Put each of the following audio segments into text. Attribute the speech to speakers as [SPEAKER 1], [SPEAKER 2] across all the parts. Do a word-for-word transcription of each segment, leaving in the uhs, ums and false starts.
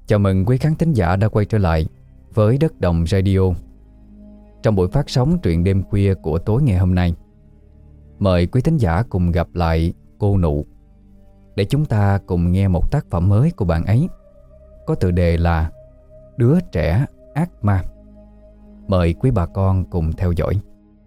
[SPEAKER 1] Chào mừng quý khán thính giả đã quay trở lại với Đất Đồng Radio. Trong buổi phát sóng truyện đêm khuya của tối ngày hôm nay, mời quý thính giả cùng gặp lại cô Nụ để chúng ta cùng nghe một tác phẩm mới của bạn ấy, có tựa đề là Đứa Trẻ Ác Ma. Mời quý bà con cùng theo dõi.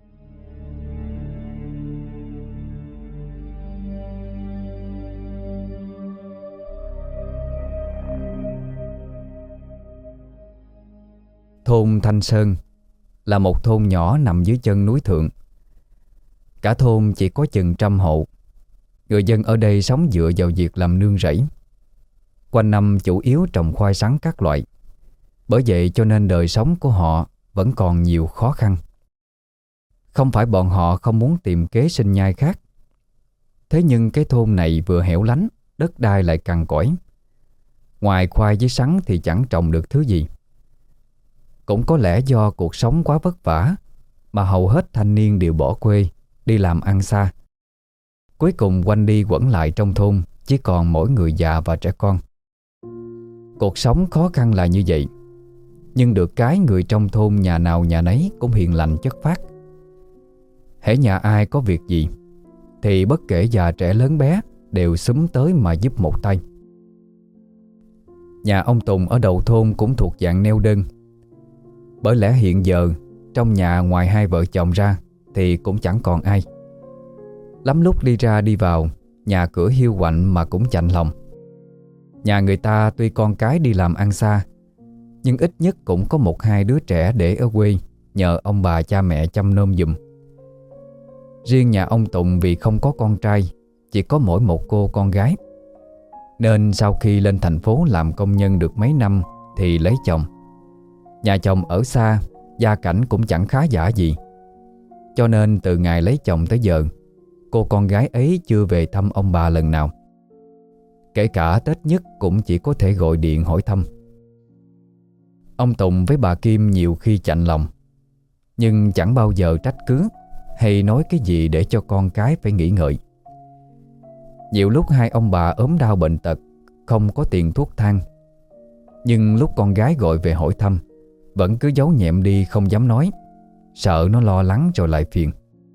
[SPEAKER 1] Thôn Thanh Sơn là một thôn nhỏ nằm dưới chân núi thượng. Cả thôn chỉ có chừng trăm hộ. Người dân ở đây sống dựa vào việc làm nương rẫy. Quanh năm chủ yếu trồng khoai sắn các loại. Bởi vậy cho nên đời sống của họ vẫn còn nhiều khó khăn. Không phải bọn họ không muốn tìm kế sinh nhai khác. Thế nhưng cái thôn này vừa hẻo lánh, đất đai lại cằn cỗi. Ngoài khoai với sắn thì chẳng trồng được thứ gì. Cũng có lẽ do cuộc sống quá vất vả mà hầu hết thanh niên đều bỏ quê đi làm ăn xa. Cuối cùng quanh đi quẩn lại trong thôn chỉ còn mỗi người già và trẻ con. Cuộc sống khó khăn là như vậy. Nhưng được cái người trong thôn nhà nào nhà nấy cũng hiền lành chất phác. Hễ nhà ai có việc gì thì bất kể già trẻ lớn bé đều xúm tới mà giúp một tay. Nhà ông Tùng ở đầu thôn cũng thuộc dạng neo đơn. Bởi lẽ hiện giờ trong nhà ngoài hai vợ chồng ra thì cũng chẳng còn ai. Lắm lúc đi ra đi vào, nhà cửa hiu quạnh mà cũng chạnh lòng. Nhà người ta tuy con cái đi làm ăn xa, nhưng ít nhất cũng có một hai đứa trẻ để ở quê nhờ ông bà cha mẹ chăm nom giùm. Riêng nhà ông Tùng vì không có con trai, chỉ có mỗi một cô con gái, nên sau khi lên thành phố làm công nhân được mấy năm thì lấy chồng. Nhà chồng ở xa, gia cảnh cũng chẳng khá giả gì. Cho nên từ ngày lấy chồng tới giờ, cô con gái ấy chưa về thăm ông bà lần nào. Kể cả Tết nhất cũng chỉ có thể gọi điện hỏi thăm. Ông Tùng với bà Kim nhiều khi chạnh lòng, nhưng chẳng bao giờ trách cứ hay nói cái gì để cho con cái phải nghĩ ngợi. Nhiều lúc hai ông bà ốm đau bệnh tật, không có tiền thuốc thang, nhưng lúc con gái gọi về hỏi thăm vẫn cứ giấu nhẹm đi không dám nói, sợ nó lo lắng rồi lại phiền.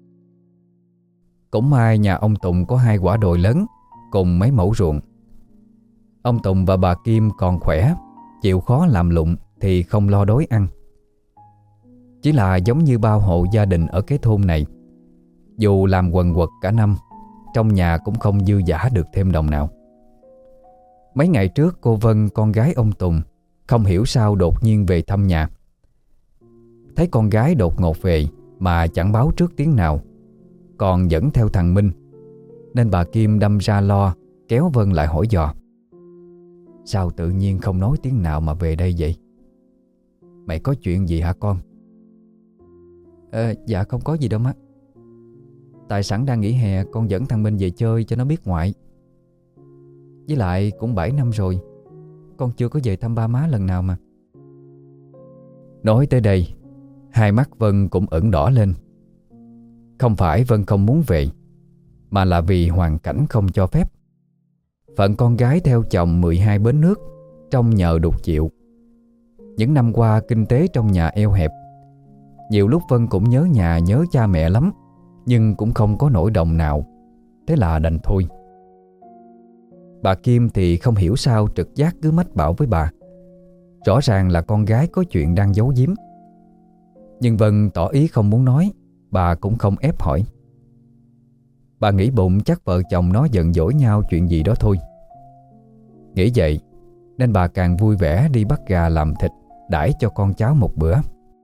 [SPEAKER 1] Cũng may nhà ông Tùng có hai quả đồi lớn cùng mấy mẫu ruộng. Ông Tùng và bà Kim còn khỏe, chịu khó làm lụng thì không lo đói ăn. Chỉ là giống như bao hộ gia đình ở cái thôn này, dù làm quần quật cả năm, trong nhà cũng không dư dả được thêm đồng nào. Mấy ngày trước cô Vân, con gái ông Tùng, không hiểu sao đột nhiên về thăm nhà. Thấy con gái đột ngột về mà chẳng báo trước tiếng nào, còn dẫn theo thằng Minh, nên bà Kim đâm ra lo, kéo Vân lại hỏi dò: "Sao tự nhiên không nói tiếng nào mà về đây vậy? Mày có chuyện gì hả con?" "Ờ, dạ không có gì đâu má. Tại sẵn đang nghỉ hè, con dẫn thằng Minh về chơi cho nó biết ngoại. Với lại cũng bảy năm rồi, con chưa có về thăm ba má lần nào mà." Nói tới đây, hai mắt Vân cũng ửng đỏ lên. Không phải Vân không muốn về, mà là vì hoàn cảnh không cho phép. Phận con gái theo chồng mười hai bến nước, trông nhờ đục chịu. Những năm qua kinh tế trong nhà eo hẹp. Nhiều lúc Vân cũng nhớ nhà nhớ cha mẹ lắm, nhưng cũng không có nỗi đồng nào. Thế là đành thôi. Bà Kim thì không hiểu sao trực giác cứ mách bảo với bà, rõ ràng là con gái có chuyện đang giấu giếm. Nhưng Vân tỏ ý không muốn nói, bà cũng không ép hỏi. Bà nghĩ bụng chắc vợ chồng nó giận dỗi nhau chuyện gì đó thôi. Nghĩ vậy nên bà càng vui vẻ đi bắt gà làm thịt đãi cho con cháu một bữa.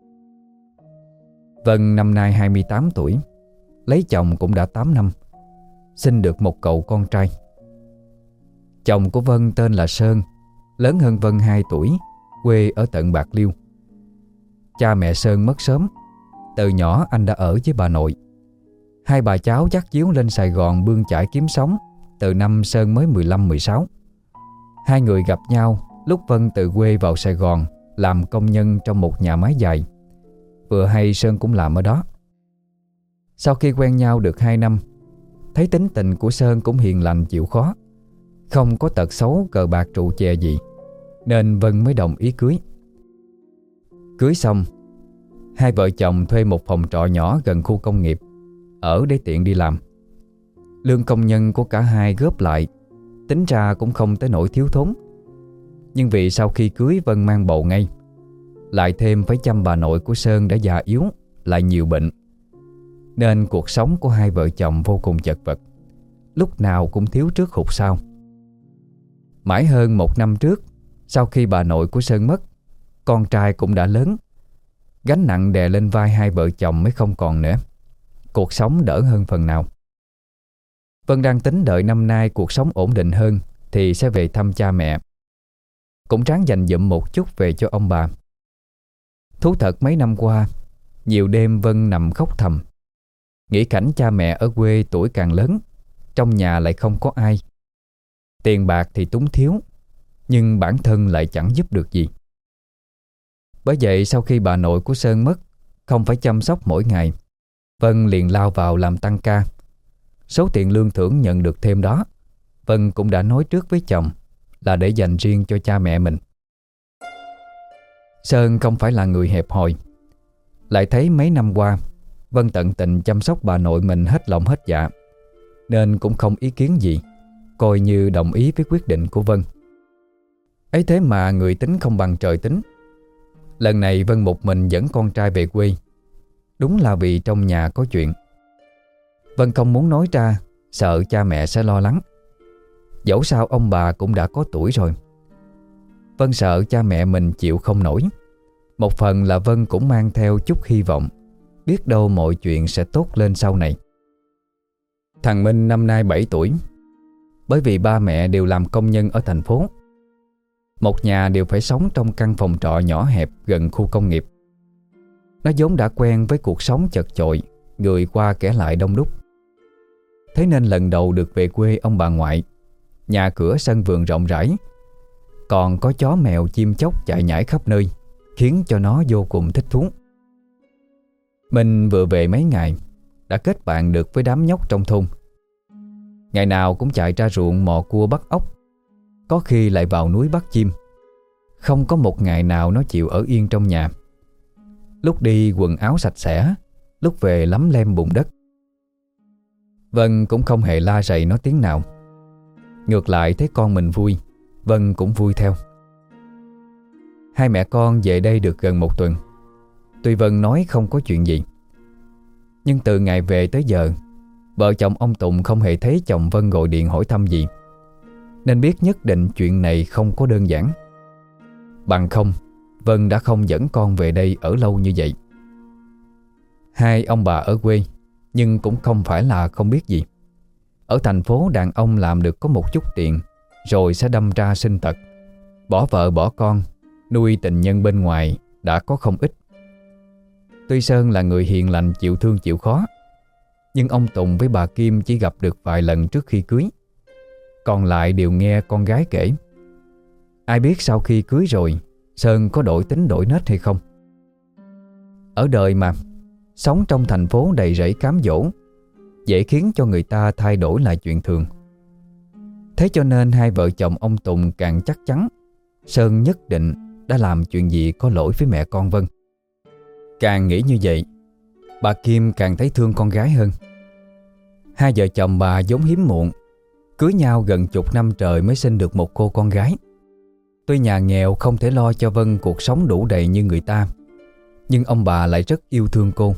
[SPEAKER 1] Vân năm nay hai mươi tám tuổi, lấy chồng cũng đã tám năm, sinh được một cậu con trai. Chồng của Vân tên là Sơn, lớn hơn Vân hai tuổi, quê ở tận Bạc Liêu. Cha mẹ Sơn mất sớm, từ nhỏ anh đã ở với bà nội. Hai bà cháu dắt díu lên Sài Gòn bươn chải kiếm sống từ năm Sơn mới mười lăm mười sáu. Hai người gặp nhau lúc Vân từ quê vào Sài Gòn làm công nhân trong một nhà máy giày. Vừa hay Sơn cũng làm ở đó. Sau khi quen nhau được hai năm, thấy tính tình của Sơn cũng hiền lành chịu khó, không có tật xấu cờ bạc rượu chè gì, nên Vân mới đồng ý cưới. Cưới xong, hai vợ chồng thuê một phòng trọ nhỏ gần khu công nghiệp ở để tiện đi làm. Lương công nhân của cả hai góp lại tính ra cũng không tới nỗi thiếu thốn. Nhưng vì sau khi cưới Vân mang bầu ngay, lại thêm phải chăm bà nội của Sơn đã già yếu, lại nhiều bệnh, nên cuộc sống của hai vợ chồng vô cùng chật vật, lúc nào cũng thiếu trước hụt sau. Mãi hơn một năm trước, sau khi bà nội của Sơn mất, con trai cũng đã lớn. Gánh nặng đè lên vai hai vợ chồng mới không còn nữa. Cuộc sống đỡ hơn phần nào. Vân đang tính đợi năm nay cuộc sống ổn định hơn thì sẽ về thăm cha mẹ. Cũng ráng dành dụm một chút về cho ông bà. Thú thật mấy năm qua, nhiều đêm Vân nằm khóc thầm, nghĩ cảnh cha mẹ ở quê tuổi càng lớn, trong nhà lại không có ai. Tiền bạc thì túng thiếu, nhưng bản thân lại chẳng giúp được gì. Bởi vậy sau khi bà nội của Sơn mất, không phải chăm sóc mỗi ngày, Vân liền lao vào làm tăng ca. Số tiền lương thưởng nhận được thêm đó, Vân cũng đã nói trước với chồng là để dành riêng cho cha mẹ mình. Sơn không phải là người hẹp hòi, lại thấy mấy năm qua Vân tận tình chăm sóc bà nội mình hết lòng hết dạ, nên cũng không ý kiến gì, coi như đồng ý với quyết định của Vân. Ấy thế mà người tính không bằng trời tính. Lần này Vân một mình dẫn con trai về quê, đúng là vì trong nhà có chuyện. Vân không muốn nói ra, sợ cha mẹ sẽ lo lắng. Dẫu sao ông bà cũng đã có tuổi rồi. Vân sợ cha mẹ mình chịu không nổi. Một phần là Vân cũng mang theo chút hy vọng, biết đâu mọi chuyện sẽ tốt lên sau này. Thằng Minh năm nay bảy tuổi. Bởi vì ba mẹ đều làm công nhân ở thành phố, một nhà đều phải sống trong căn phòng trọ nhỏ hẹp gần khu công nghiệp. Nó vốn đã quen với cuộc sống chật chội, người qua kẻ lại đông đúc. Thế nên lần đầu được về quê ông bà ngoại, nhà cửa sân vườn rộng rãi, còn có chó mèo chim chóc chạy nhảy khắp nơi, khiến cho nó vô cùng thích thú. Mình vừa về mấy ngày đã kết bạn được với đám nhóc trong thôn. Ngày nào cũng chạy ra ruộng mò cua bắt ốc, có khi lại vào núi bắt chim. Không có một ngày nào nó chịu ở yên trong nhà. Lúc đi quần áo sạch sẽ, lúc về lấm lem bùn đất. Vân cũng không hề la rầy nó tiếng nào. Ngược lại thấy con mình vui, Vân cũng vui theo. Hai mẹ con về đây được gần một tuần. Tuy Vân nói không có chuyện gì, nhưng từ ngày về tới giờ, vợ chồng ông Tùng không hề thấy chồng Vân gọi điện hỏi thăm gì, nên biết nhất định chuyện này không có đơn giản. Bằng không, Vân đã không dẫn con về đây ở lâu như vậy. Hai ông bà ở quê, nhưng cũng không phải là không biết gì. Ở thành phố đàn ông làm được có một chút tiền, rồi sẽ đâm ra sinh tật, bỏ vợ bỏ con, nuôi tình nhân bên ngoài đã có không ít. Tuy Sơn là người hiền lành chịu thương chịu khó, nhưng ông Tùng với bà Kim chỉ gặp được vài lần trước khi cưới. Còn lại đều nghe con gái kể. Ai biết sau khi cưới rồi Sơn có đổi tính đổi nết hay không. Ở đời mà, sống trong thành phố đầy rẫy cám dỗ, dễ khiến cho người ta thay đổi là chuyện thường. Thế cho nên hai vợ chồng ông Tùng càng chắc chắn Sơn nhất định đã làm chuyện gì có lỗi với mẹ con Vân. Càng nghĩ như vậy, bà Kim càng thấy thương con gái hơn. Hai vợ chồng bà vốn hiếm muộn, cưới nhau gần chục năm trời mới sinh được một cô con gái. Tuy nhà nghèo không thể lo cho Vân cuộc sống đủ đầy như người ta, nhưng ông bà lại rất yêu thương cô.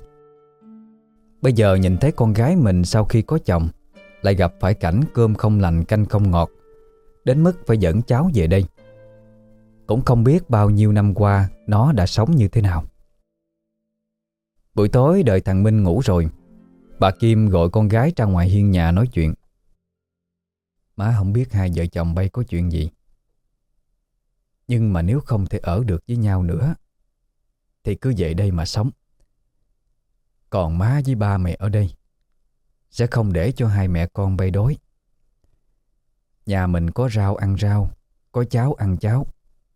[SPEAKER 1] Bây giờ nhìn thấy con gái mình sau khi có chồng lại gặp phải cảnh cơm không lành canh không ngọt, đến mức phải dẫn cháu về đây. Cũng không biết bao nhiêu năm qua nó đã sống như thế nào. Buổi tối đợi thằng Minh ngủ rồi, bà Kim gọi con gái ra ngoài hiên nhà nói chuyện. Má không biết hai vợ chồng bay có chuyện gì, nhưng mà nếu không thể ở được với nhau nữa thì cứ về đây mà sống. Còn má với ba mẹ ở đây sẽ không để cho hai mẹ con bay đói. Nhà mình có rau ăn rau, có cháo ăn cháo.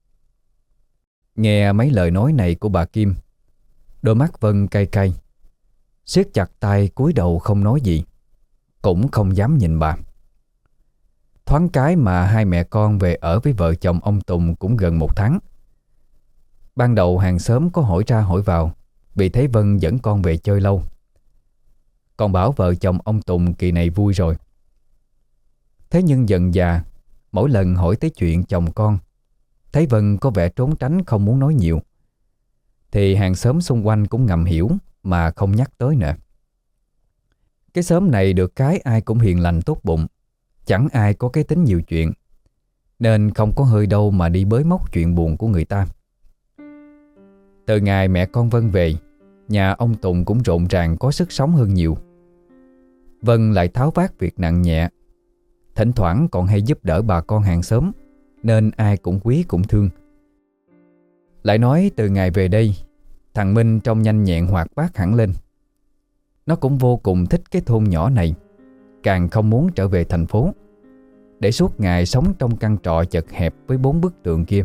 [SPEAKER 1] Nghe mấy lời nói này của bà Kim, đôi mắt Vân cay cay, siết chặt tay cúi đầu không nói gì, cũng không dám nhìn bà. Thoáng cái mà hai mẹ con về ở với vợ chồng ông Tùng cũng gần một tháng. Ban đầu hàng xóm có hỏi ra hỏi vào vì thấy Vân dẫn con về chơi lâu. Còn bảo vợ chồng ông Tùng kỳ này vui rồi. Thế nhưng dần dà, mỗi lần hỏi tới chuyện chồng con, thấy Vân có vẻ trốn tránh không muốn nói nhiều, thì hàng xóm xung quanh cũng ngầm hiểu mà không nhắc tới nữa. Cái xóm này được cái ai cũng hiền lành tốt bụng, chẳng ai có cái tính nhiều chuyện, nên không có hơi đâu mà đi bới móc chuyện buồn của người ta. Từ ngày mẹ con Vân về, nhà ông Tùng cũng rộn ràng có sức sống hơn nhiều. Vân lại tháo vác việc nặng nhẹ, thỉnh thoảng còn hay giúp đỡ bà con hàng xóm, nên ai cũng quý cũng thương. Lại nói từ ngày về đây, thằng Minh trông nhanh nhẹn hoạt bát hẳn lên. Nó cũng vô cùng thích cái thôn nhỏ này, càng không muốn trở về thành phố, để suốt ngày sống trong căn trọ chật hẹp với bốn bức tường kia.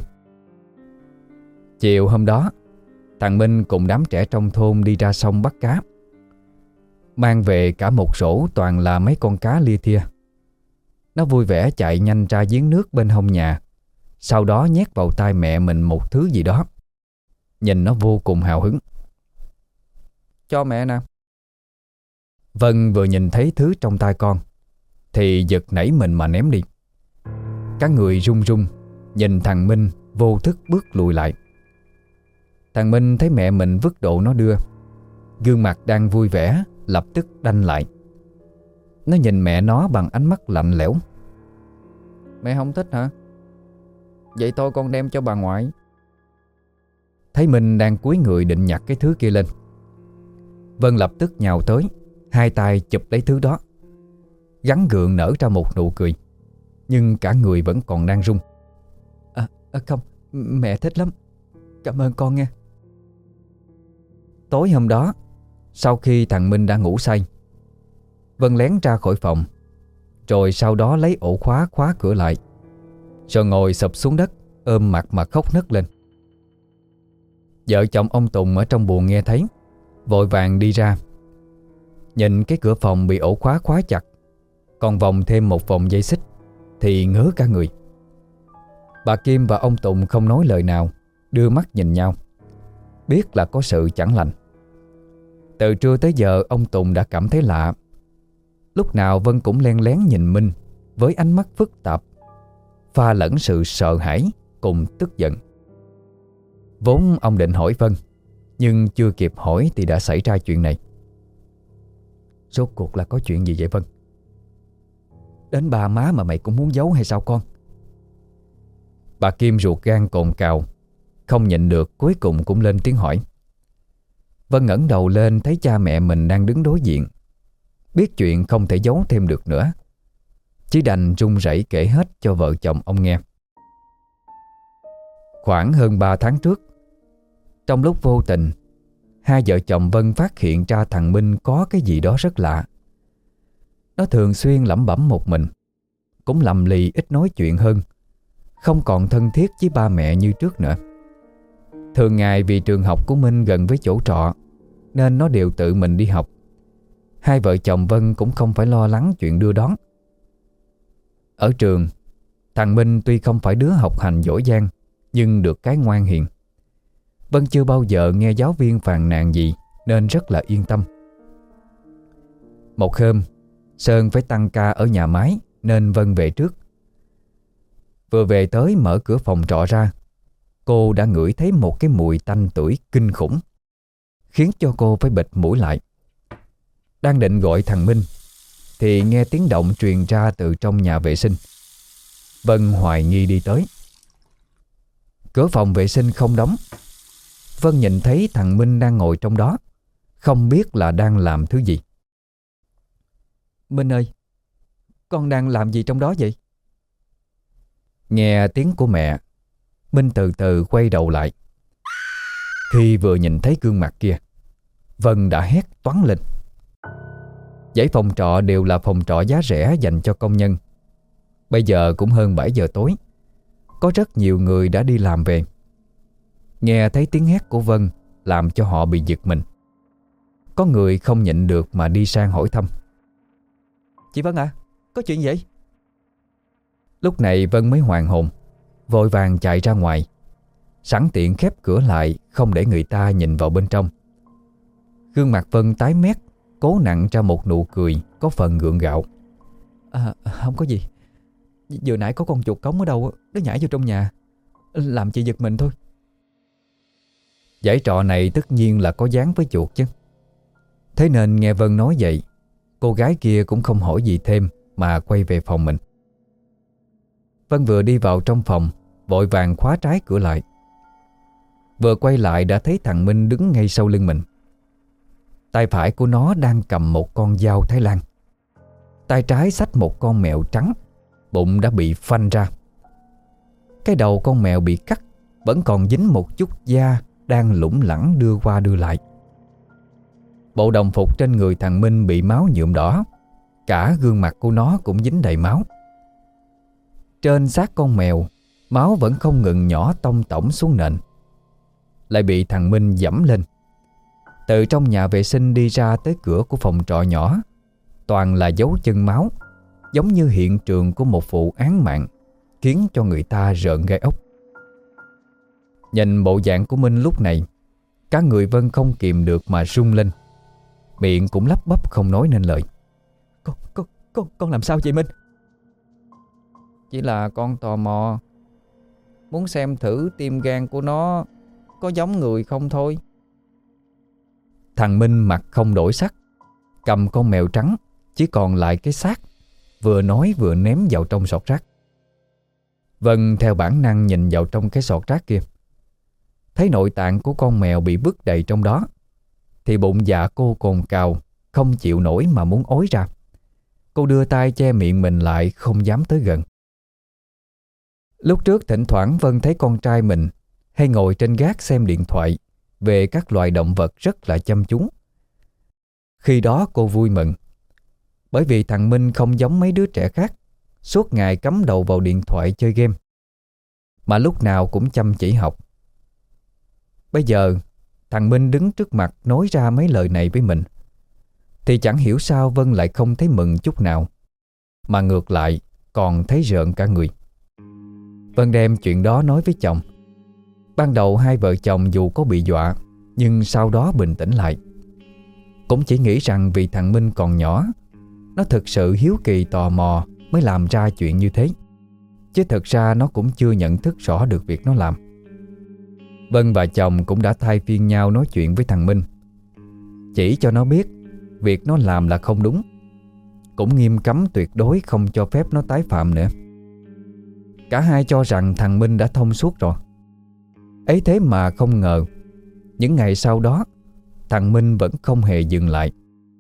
[SPEAKER 1] Chiều hôm đó, thằng Minh cùng đám trẻ trong thôn đi ra sông bắt cá. Mang về cả một rổ toàn là mấy con cá lia thia. Nó vui vẻ chạy nhanh ra giếng nước bên hông nhà, sau đó nhét vào tay mẹ mình một thứ gì đó. Nhìn nó vô cùng hào hứng. Cho mẹ nè. Vân vừa nhìn thấy thứ trong tay con thì giật nảy mình mà ném đi. Cả người run run, nhìn thằng Minh vô thức bước lùi lại. Thằng Minh thấy mẹ mình vứt đồ nó đưa, gương mặt đang vui vẻ lập tức đanh lại. Nó nhìn mẹ nó bằng ánh mắt lạnh lẽo. Mẹ không thích hả? Vậy thôi con đem cho bà ngoại. Thấy Minh đang cúi người định nhặt cái thứ kia lên, Vân lập tức nhào tới, hai tay chụp lấy thứ đó, gắng gượng nở ra một nụ cười, nhưng cả người vẫn còn đang run. À, à không, mẹ thích lắm, cảm ơn con nha. Tối hôm đó, sau khi thằng Minh đã ngủ say, Vân lén ra khỏi phòng, rồi sau đó lấy ổ khóa khóa cửa lại, rồi ngồi sụp xuống đất ôm mặt mà khóc nấc lên. Vợ chồng ông Tùng ở trong buồng nghe thấy, vội vàng đi ra. Nhìn cái cửa phòng bị ổ khóa khóa chặt, còn vòng thêm một vòng dây xích, thì ngớ cả người. Bà Kim và ông Tùng không nói lời nào, đưa mắt nhìn nhau, biết là có sự chẳng lành. Từ trưa tới giờ ông Tùng đã cảm thấy lạ. Lúc nào Vân cũng len lén nhìn Minh với ánh mắt phức tạp, pha lẫn sự sợ hãi cùng tức giận. Vốn ông định hỏi Vân, nhưng chưa kịp hỏi thì đã xảy ra chuyện này. Rốt cuộc là có chuyện gì vậy Vân? Đến ba má mà mày cũng muốn giấu hay sao con? Bà Kim ruột gan cồn cào, không nhịn được cuối cùng cũng lên tiếng hỏi. Vân ngẩng đầu lên thấy cha mẹ mình đang đứng đối diện. Biết chuyện không thể giấu thêm được nữa, chỉ đành run rẩy kể hết cho vợ chồng ông nghe. Khoảng hơn ba tháng trước, trong lúc vô tình, hai vợ chồng Vân phát hiện ra thằng Minh có cái gì đó rất lạ. Nó thường xuyên lẩm bẩm một mình, cũng lầm lì ít nói chuyện hơn, không còn thân thiết với ba mẹ như trước nữa. Thường ngày vì trường học của Minh gần với chỗ trọ, nên nó đều tự mình đi học. Hai vợ chồng Vân cũng không phải lo lắng chuyện đưa đón. Ở trường, thằng Minh tuy không phải đứa học hành giỏi giang, nhưng được cái ngoan hiền. Vân chưa bao giờ nghe giáo viên phàn nàn gì, nên rất là yên tâm. Một hôm, Sơn phải tăng ca ở nhà máy nên Vân về trước. Vừa về tới mở cửa phòng trọ ra, cô đã ngửi thấy một cái mùi tanh tưởi kinh khủng, khiến cho cô phải bịt mũi lại. Đang định gọi thằng Minh thì nghe tiếng động truyền ra từ trong nhà vệ sinh. Vân hoài nghi đi tới. Cửa phòng vệ sinh không đóng. Vân nhìn thấy thằng Minh đang ngồi trong đó, không biết là đang làm thứ gì. Minh ơi, con đang làm gì trong đó vậy? Nghe tiếng của mẹ, Minh từ từ quay đầu lại. Khi vừa nhìn thấy gương mặt kia, Vân đã hét toáng lên. Dãy phòng trọ đều là phòng trọ giá rẻ dành cho công nhân. Bây giờ cũng hơn bảy giờ tối, có rất nhiều người đã đi làm về. Nghe thấy tiếng hét của Vân làm cho họ bị giật mình. Có người không nhịn được mà đi sang hỏi thăm. Chị Vân à, có chuyện gì vậy? Lúc này Vân mới hoàn hồn, vội vàng chạy ra ngoài, sẵn tiện khép cửa lại, không để người ta nhìn vào bên trong. Gương mặt Vân tái mét, cố nặn ra một nụ cười có phần gượng gạo. À, không có gì. Vừa nãy có con chuột cống ở đâu nó nhảy vô trong nhà, làm chị giật mình thôi. Giải trò này tất nhiên là có dán với chuột chứ. Thế nên nghe Vân nói vậy, cô gái kia cũng không hỏi gì thêm mà quay về phòng mình. Vân vừa đi vào trong phòng, vội vàng khóa trái cửa lại. Vừa quay lại đã thấy thằng Minh đứng ngay sau lưng mình. Tay phải của nó đang cầm một con dao Thái Lan, tay trái xách một con mèo trắng, bụng đã bị phanh ra. Cái đầu con mèo bị cắt, vẫn còn dính một chút da đang lủng lẳng đưa qua đưa lại. Bộ đồng phục trên người thằng Minh bị máu nhuộm đỏ, cả gương mặt của nó cũng dính đầy máu. Trên xác con mèo, máu vẫn không ngừng nhỏ tông tổng xuống nền, lại bị thằng Minh giẫm lên. Từ trong nhà vệ sinh đi ra tới cửa của phòng trọ nhỏ, toàn là dấu chân máu, giống như hiện trường của một vụ án mạng, khiến cho người ta rợn gai ốc. Nhìn bộ dạng của Minh lúc này, cả người Vân không kìm được mà run lên, miệng cũng lắp bắp không nói nên lời. Con, con, con, con làm sao vậy Minh? Chỉ là con tò mò, muốn xem thử tim gan của nó có giống người không thôi. Thằng Minh mặt không đổi sắc, cầm con mèo trắng chỉ còn lại cái xác, vừa nói vừa ném vào trong sọt rác. Vân theo bản năng nhìn vào trong cái sọt rác kia, thấy nội tạng của con mèo bị vứt đầy trong đó, thì bụng dạ cô cồn cào, không chịu nổi mà muốn ói ra. Cô đưa tay che miệng mình lại, không dám tới gần. Lúc trước thỉnh thoảng Vân thấy con trai mình hay ngồi trên gác xem điện thoại về các loài động vật rất là chăm chú. Khi đó cô vui mừng, bởi vì thằng Minh không giống mấy đứa trẻ khác suốt ngày cắm đầu vào điện thoại chơi game, mà lúc nào cũng chăm chỉ học. Bây giờ thằng Minh đứng trước mặt nói ra mấy lời này với mình, thì chẳng hiểu sao Vân lại không thấy mừng chút nào, mà ngược lại còn thấy rợn cả người. Vân đem chuyện đó nói với chồng. Ban đầu hai vợ chồng dù có bị dọa, nhưng sau đó bình tĩnh lại. Cũng chỉ nghĩ rằng vì thằng Minh còn nhỏ, nó thực sự hiếu kỳ tò mò mới làm ra chuyện như thế, chứ thực ra nó cũng chưa nhận thức rõ được việc nó làm. Vân và chồng cũng đã thay phiên nhau nói chuyện với thằng Minh, chỉ cho nó biết việc nó làm là không đúng, cũng nghiêm cấm tuyệt đối không cho phép nó tái phạm nữa. Cả hai cho rằng thằng Minh đã thông suốt rồi. Ấy thế mà không ngờ, những ngày sau đó thằng Minh vẫn không hề dừng lại.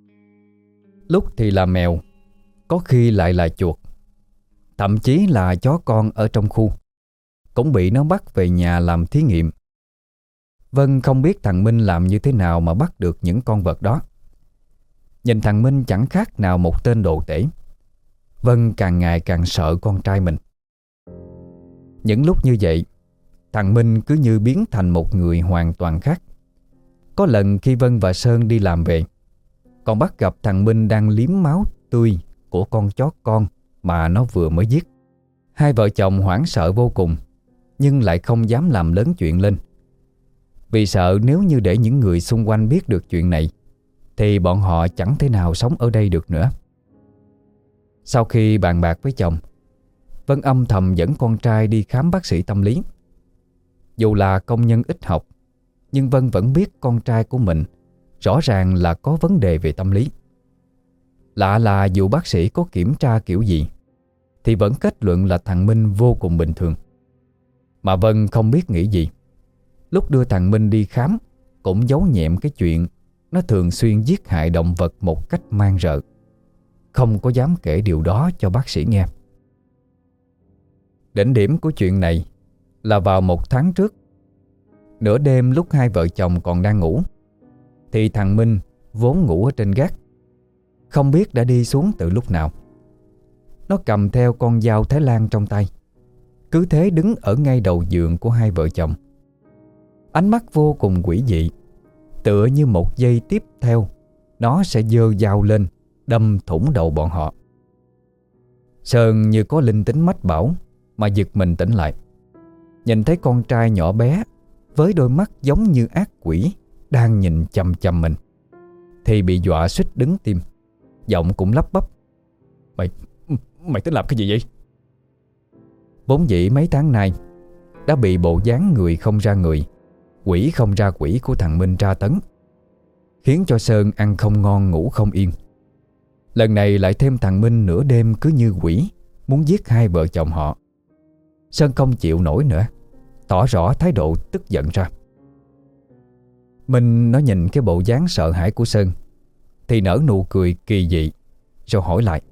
[SPEAKER 1] Lúc thì là mèo, có khi lại là chuột, thậm chí là chó con ở trong khu cũng bị nó bắt về nhà làm thí nghiệm. Vân không biết thằng Minh làm như thế nào mà bắt được những con vật đó. Nhìn thằng Minh chẳng khác nào một tên đồ tể. Vân càng ngày càng sợ con trai mình. Những lúc như vậy, thằng Minh cứ như biến thành một người hoàn toàn khác. Có lần khi Vân và Sơn đi làm về, còn bắt gặp thằng Minh đang liếm máu tươi của con chó con mà nó vừa mới giết. Hai vợ chồng hoảng sợ vô cùng, nhưng lại không dám làm lớn chuyện lên, vì sợ nếu như để những người xung quanh biết được chuyện này thì bọn họ chẳng thể nào sống ở đây được nữa. Sau khi bàn bạc với chồng, Vân âm thầm dẫn con trai đi khám bác sĩ tâm lý. Dù là công nhân ít học, nhưng Vân vẫn biết con trai của mình rõ ràng là có vấn đề về tâm lý. Lạ là dù bác sĩ có kiểm tra kiểu gì thì vẫn kết luận là thằng Minh vô cùng bình thường. Mà Vân không biết nghĩ gì. Lúc đưa thằng Minh đi khám, cũng giấu nhẹm cái chuyện nó thường xuyên giết hại động vật một cách man rợ, không có dám kể điều đó cho bác sĩ nghe. Đỉnh điểm của chuyện này là vào một tháng trước. Nửa đêm lúc hai vợ chồng còn đang ngủ, thì thằng Minh vốn ngủ ở trên gác, không biết đã đi xuống từ lúc nào. Nó cầm theo con dao Thái Lan trong tay, cứ thế đứng ở ngay đầu giường của hai vợ chồng. Ánh mắt vô cùng quỷ dị, tựa như một giây tiếp theo nó sẽ giơ dao lên đâm thủng đầu bọn họ. Sơn như có linh tính mách bảo mà giật mình tỉnh lại. Nhìn thấy con trai nhỏ bé với đôi mắt giống như ác quỷ đang nhìn chằm chằm mình, thì bị dọa suýt đứng tim. Giọng cũng lắp bắp: Mày, mày tính làm cái gì vậy? Vốn dĩ mấy tháng nay đã bị bộ dáng người không ra người, quỷ không ra quỷ của thằng Minh tra tấn, khiến cho Sơn ăn không ngon ngủ không yên. Lần này lại thêm thằng Minh nửa đêm cứ như quỷ muốn giết hai vợ chồng họ. Sơn không chịu nổi nữa, tỏ rõ thái độ tức giận ra. Minh nó nhìn cái bộ dáng sợ hãi của Sơn thì nở nụ cười kỳ dị, rồi hỏi lại: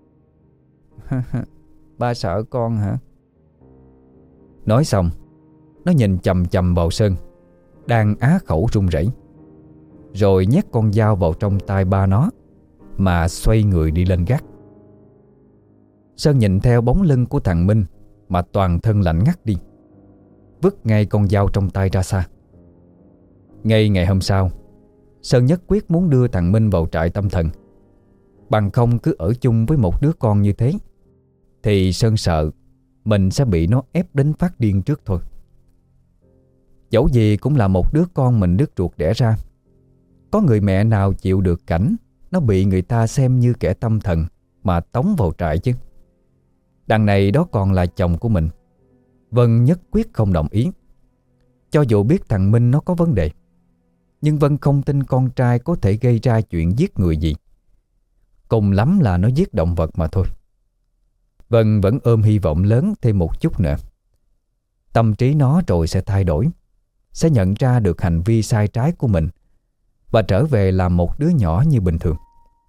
[SPEAKER 1] Ba sợ con hả? Nói xong, nó nhìn chằm chằm vào Sơn đang á khẩu run rẩy, rồi nhét con dao vào trong tay ba nó mà xoay người đi lên gác. Sơn nhìn theo bóng lưng của thằng Minh mà toàn thân lạnh ngắt đi, vứt ngay con dao trong tay ra xa. Ngay ngày hôm sau, Sơn nhất quyết muốn đưa thằng Minh vào trại tâm thần. Bằng không cứ ở chung với một đứa con như thế thì Sơn sợ mình sẽ bị nó ép đến phát điên trước thôi. Dẫu gì cũng là một đứa con mình đứt ruột đẻ ra. Có người mẹ nào chịu được cảnh nó bị người ta xem như kẻ tâm thần mà tống vào trại chứ? Đằng này đó còn là chồng của mình. Vân nhất quyết không đồng ý. Cho dù biết thằng Minh nó có vấn đề, nhưng Vân không tin con trai có thể gây ra chuyện giết người gì. Cùng lắm là nó giết động vật mà thôi. Vân vẫn ôm hy vọng lớn thêm một chút nữa. Tâm trí nó rồi sẽ thay đổi, sẽ nhận ra được hành vi sai trái của mình và trở về làm một đứa nhỏ như bình thường.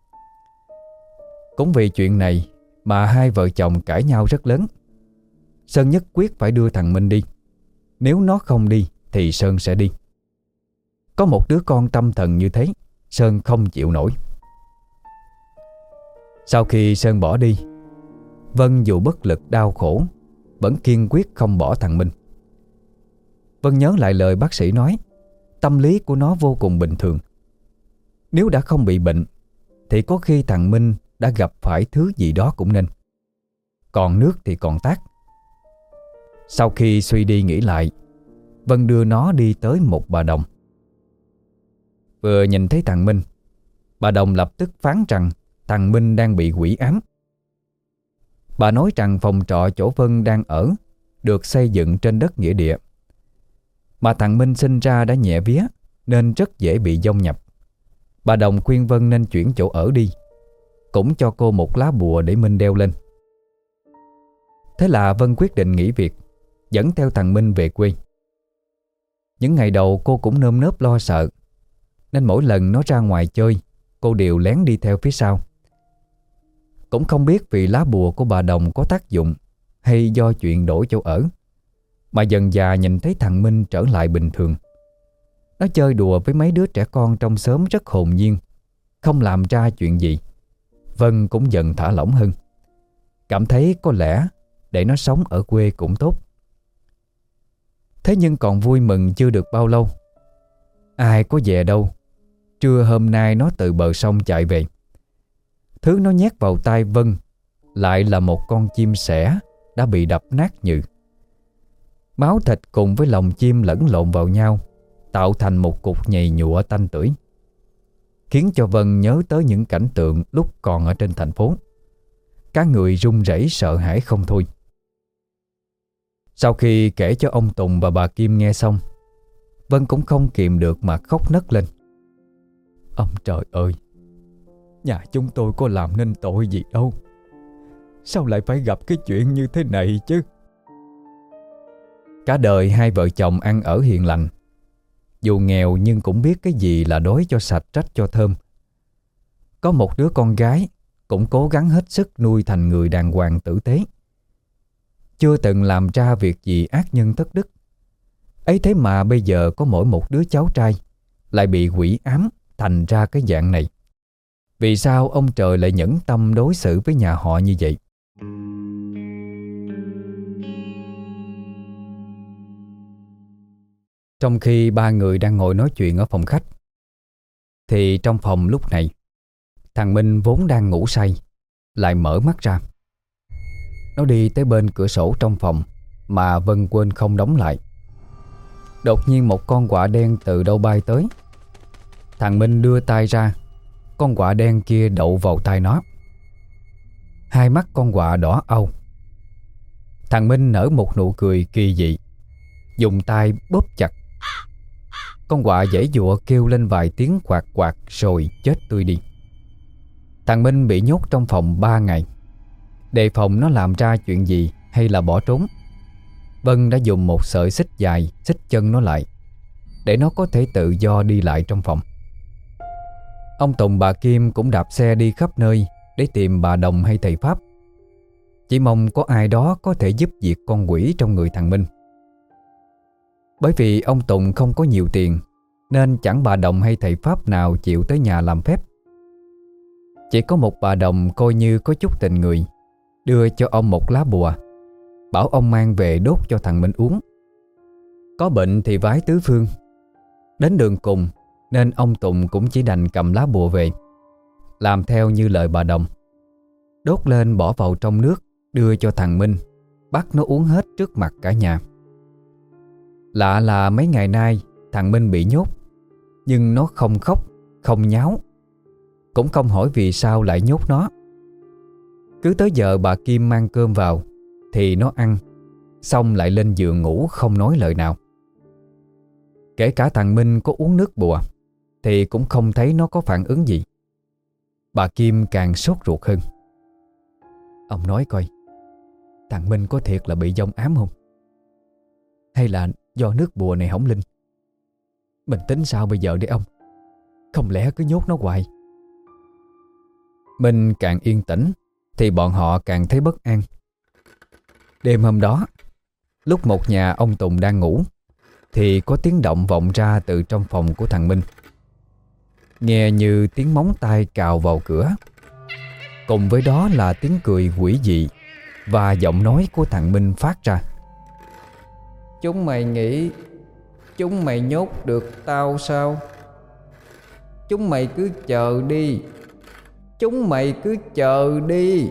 [SPEAKER 1] Cũng vì chuyện này mà hai vợ chồng cãi nhau rất lớn. Sơn nhất quyết phải đưa thằng Minh đi. Nếu nó không đi thì Sơn sẽ đi. Có một đứa con tâm thần như thế, Sơn không chịu nổi. Sau khi Sơn bỏ đi, Vân dù bất lực đau khổ vẫn kiên quyết không bỏ thằng Minh. Vân nhớ lại lời bác sĩ nói, tâm lý của nó vô cùng bình thường. Nếu đã không bị bệnh thì có khi thằng Minh đã gặp phải thứ gì đó cũng nên. Còn nước thì còn tát. Sau khi suy đi nghĩ lại, Vân đưa nó đi tới một bà đồng. Vừa nhìn thấy thằng Minh, bà đồng lập tức phán rằng thằng Minh đang bị quỷ ám. Bà nói rằng phòng trọ chỗ Vân đang ở được xây dựng trên đất nghĩa địa, mà thằng Minh sinh ra đã nhẹ vía nên rất dễ bị vong nhập. Bà đồng khuyên Vân nên chuyển chỗ ở đi, cũng cho cô một lá bùa để Minh đeo lên. Thế là Vân quyết định nghỉ việc, dẫn theo thằng Minh về quê. Những ngày đầu cô cũng nơm nớp lo sợ, nên mỗi lần nó ra ngoài chơi, cô đều lén đi theo phía sau. Cũng không biết vì lá bùa của bà đồng có tác dụng hay do chuyện đổi chỗ ở, mà dần dà nhìn thấy thằng Minh trở lại bình thường. Nó chơi đùa với mấy đứa trẻ con trong xóm rất hồn nhiên, không làm ra chuyện gì. Vân cũng dần thả lỏng hơn, cảm thấy có lẽ để nó sống ở quê cũng tốt. Thế nhưng còn vui mừng chưa được bao lâu, ai có về đâu, trưa hôm nay nó từ bờ sông chạy về. Thứ nó nhét vào tay Vân lại là một con chim sẻ đã bị đập nát nhừ. Máu thịt cùng với lòng chim lẫn lộn vào nhau, tạo thành một cục nhầy nhụa tanh tưởi, khiến cho Vân nhớ tới những cảnh tượng lúc còn ở trên thành phố. Cả người run rẩy sợ hãi không thôi. Sau khi kể cho ông Tùng và bà Kim nghe xong, Vân cũng không kìm được mà khóc nấc lên. Ông trời ơi, nhà chúng tôi có làm nên tội gì đâu, sao lại phải gặp cái chuyện như thế này chứ? Cả đời hai vợ chồng ăn ở hiền lành, dù nghèo nhưng cũng biết cái gì là đói cho sạch trách cho thơm. Có một đứa con gái cũng cố gắng hết sức nuôi thành người đàng hoàng tử tế, chưa từng làm ra việc gì ác nhân thất đức. Ấy thế mà bây giờ có mỗi một đứa cháu trai lại bị quỷ ám thành ra cái dạng này. Vì sao ông trời lại nhẫn tâm đối xử với nhà họ như vậy? Trong khi ba người đang ngồi nói chuyện ở phòng khách, thì trong phòng lúc này, thằng Minh vốn đang ngủ say lại mở mắt ra. Nó đi tới bên cửa sổ trong phòng mà Vân quên không đóng lại. Đột nhiên một con quạ đen từ đâu bay tới. Thằng Minh đưa tay ra, con quạ đen kia đậu vào tay nó. Hai mắt con quạ đỏ au. Thằng Minh nở một nụ cười kỳ dị, dùng tay bóp chặt. Con quạ giãy giụa kêu lên vài tiếng quạt quạt rồi chết tươi đi. Thằng Minh bị nhốt trong phòng ba ngày, đề phòng nó làm ra chuyện gì hay là bỏ trốn. Vân đã dùng một sợi xích dài xích chân nó lại để nó có thể tự do đi lại trong phòng. Ông Tùng bà Kim cũng đạp xe đi khắp nơi để tìm bà Đồng hay thầy Pháp, chỉ mong có ai đó có thể giúp diệt con quỷ trong người thằng Minh. Bởi vì ông Tùng không có nhiều tiền nên chẳng bà Đồng hay thầy Pháp nào chịu tới nhà làm phép. Chỉ có một bà Đồng coi như có chút tình người, đưa cho ông một lá bùa, bảo ông mang về đốt cho thằng Minh uống. Có bệnh thì vái tứ phương. Đến đường cùng nên ông Tùng cũng chỉ đành cầm lá bùa về, làm theo như lời bà Đồng. Đốt lên bỏ vào trong nước, đưa cho thằng Minh, bắt nó uống hết trước mặt cả nhà. Lạ là mấy ngày nay thằng Minh bị nhốt, nhưng nó không khóc, không nháo, cũng không hỏi vì sao lại nhốt nó. Cứ tới giờ bà Kim mang cơm vào thì nó ăn, xong lại lên giường ngủ không nói lời nào. Kể cả thằng Minh có uống nước bùa thì cũng không thấy nó có phản ứng gì. Bà Kim càng sốt ruột hơn. Ông nói coi, thằng Minh có thiệt là bị dông ám không? Hay là do nước bùa này hỏng linh? Mình tính sao bây giờ đi ông? Không lẽ cứ nhốt nó hoài? Minh càng yên tĩnh thì bọn họ càng thấy bất an. Đêm hôm đó, lúc một nhà ông Tùng đang ngủ thì có tiếng động vọng ra từ trong phòng của thằng Minh. Nghe như tiếng móng tay cào vào cửa. Cùng với đó là tiếng cười quỷ dị và giọng nói của thằng Minh phát ra. Chúng mày nghĩ chúng mày nhốt được tao sao? Chúng mày cứ chờ đi. Chúng mày cứ chờ đi.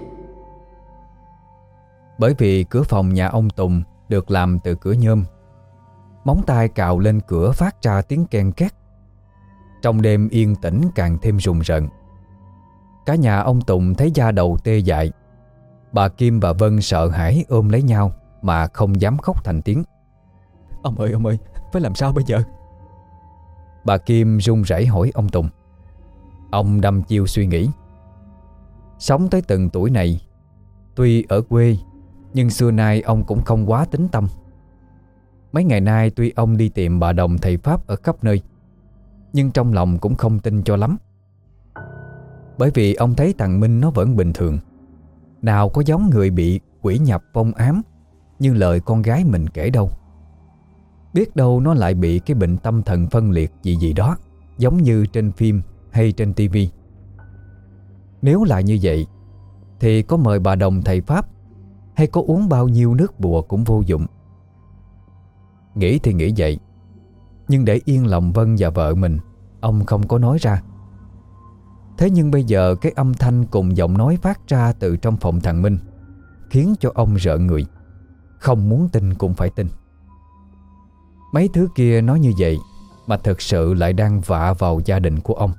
[SPEAKER 1] Bởi vì cửa phòng nhà ông Tùng được làm từ cửa nhôm, móng tay cào lên cửa phát ra tiếng ken két. Trong đêm yên tĩnh càng thêm rùng rợn. Cả nhà ông Tùng thấy da đầu tê dại. Bà Kim và Vân sợ hãi ôm lấy nhau mà không dám khóc thành tiếng. Ông ơi, ông ơi, phải làm sao bây giờ? Bà Kim run rẩy hỏi ông Tùng. Ông đăm chiêu suy nghĩ. Sống tới từng tuổi này, tuy ở quê nhưng xưa nay ông cũng không quá tín tâm. Mấy ngày nay tuy ông đi tìm bà Đồng thầy Pháp ở khắp nơi, nhưng trong lòng cũng không tin cho lắm. Bởi vì ông thấy thằng Minh nó vẫn bình thường, nào có giống người bị quỷ nhập vong ám như lời con gái mình kể đâu. Biết đâu nó lại bị cái bệnh tâm thần phân liệt gì gì đó, giống như trên phim hay trên tivi. Nếu là như vậy thì có mời bà Đồng thầy Pháp hay có uống bao nhiêu nước bùa cũng vô dụng. Nghĩ thì nghĩ vậy, nhưng để yên lòng Vân và vợ mình, ông không có nói ra. Thế nhưng bây giờ cái âm thanh cùng giọng nói phát ra từ trong phòng thằng Minh khiến cho ông rợn người. Không muốn tin cũng phải tin. Mấy thứ kia nói như vậy mà thực sự lại đang vạ vào gia đình của ông.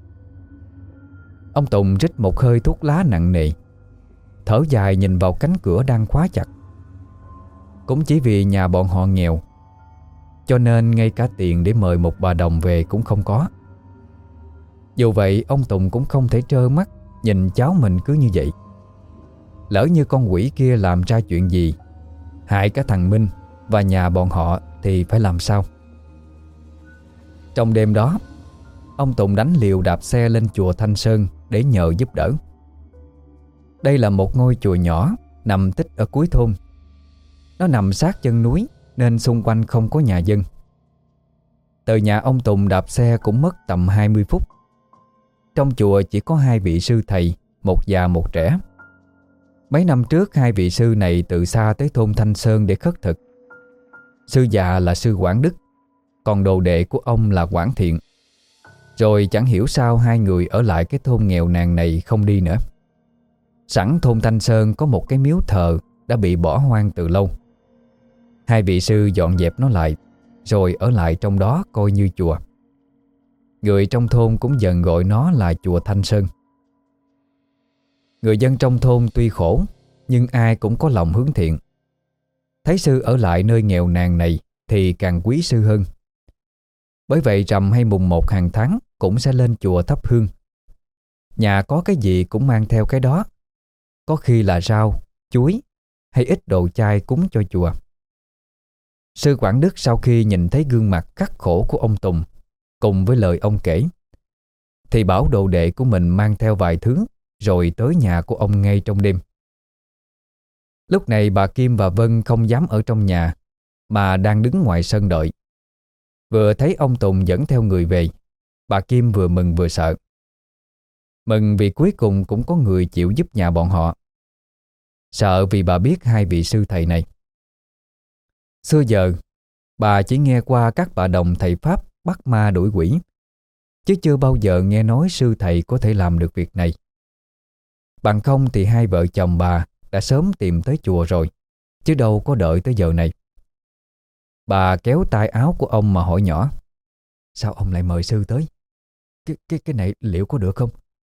[SPEAKER 1] Ông Tùng rít một hơi thuốc lá nặng nề, thở dài nhìn vào cánh cửa đang khóa chặt. Cũng chỉ vì nhà bọn họ nghèo, cho nên ngay cả tiền để mời một bà Đồng về cũng không có. Dù vậy ông Tùng cũng không thể trơ mắt nhìn cháu mình cứ như vậy. Lỡ như con quỷ kia làm ra chuyện gì hại cả thằng Minh và nhà bọn họ thì phải làm sao? Trong đêm đó, ông Tùng đánh liều đạp xe lên chùa Thanh Sơn để nhờ giúp đỡ. Đây là một ngôi chùa nhỏ nằm tích ở cuối thôn. Nó nằm sát chân núi nên xung quanh không có nhà dân. Từ nhà ông Tùng đạp xe cũng mất tầm hai mươi phút. Trong chùa chỉ có hai vị sư thầy, một già một trẻ. Mấy năm trước hai vị sư này từ xa tới thôn Thanh Sơn để khất thực. Sư già là sư Quảng Đức, còn đồ đệ của ông là Quảng Thiện. Rồi chẳng hiểu sao hai người ở lại cái thôn nghèo nàn này không đi nữa. Sẵn thôn Thanh Sơn có một cái miếu thờ đã bị bỏ hoang từ lâu. Hai vị sư dọn dẹp nó lại, rồi ở lại trong đó coi như chùa. Người trong thôn cũng dần gọi nó là chùa Thanh Sơn. Người dân trong thôn tuy khổ, nhưng ai cũng có lòng hướng thiện. Thấy sư ở lại nơi nghèo nàn này thì càng quý sư hơn. Bởi vậy rằm hay mùng một hàng tháng cũng sẽ lên chùa thắp hương. Nhà có cái gì cũng mang theo cái đó. Có khi là rau, chuối hay ít đồ chay cúng cho chùa. Sư Quảng Đức sau khi nhìn thấy gương mặt khắc khổ của ông Tùng cùng với lời ông kể, thì bảo đồ đệ của mình mang theo vài thứ rồi tới nhà của ông ngay trong đêm. Lúc này bà Kim và Vân không dám ở trong nhà mà đang đứng ngoài sân đợi. Vừa thấy ông Tùng dẫn theo người về, bà Kim vừa mừng vừa sợ. Mừng vì cuối cùng cũng có người chịu giúp nhà bọn họ. Sợ vì bà biết hai vị sư thầy này. Xưa giờ, bà chỉ nghe qua các bà đồng thầy Pháp bắt ma đuổi quỷ, chứ chưa bao giờ nghe nói sư thầy có thể làm được việc này. Bằng không thì hai vợ chồng bà đã sớm tìm tới chùa rồi, chứ đâu có đợi tới giờ này. Bà kéo tay áo của ông mà hỏi nhỏ: "Sao ông lại mời sư tới? Cái, cái, cái này liệu có được không?"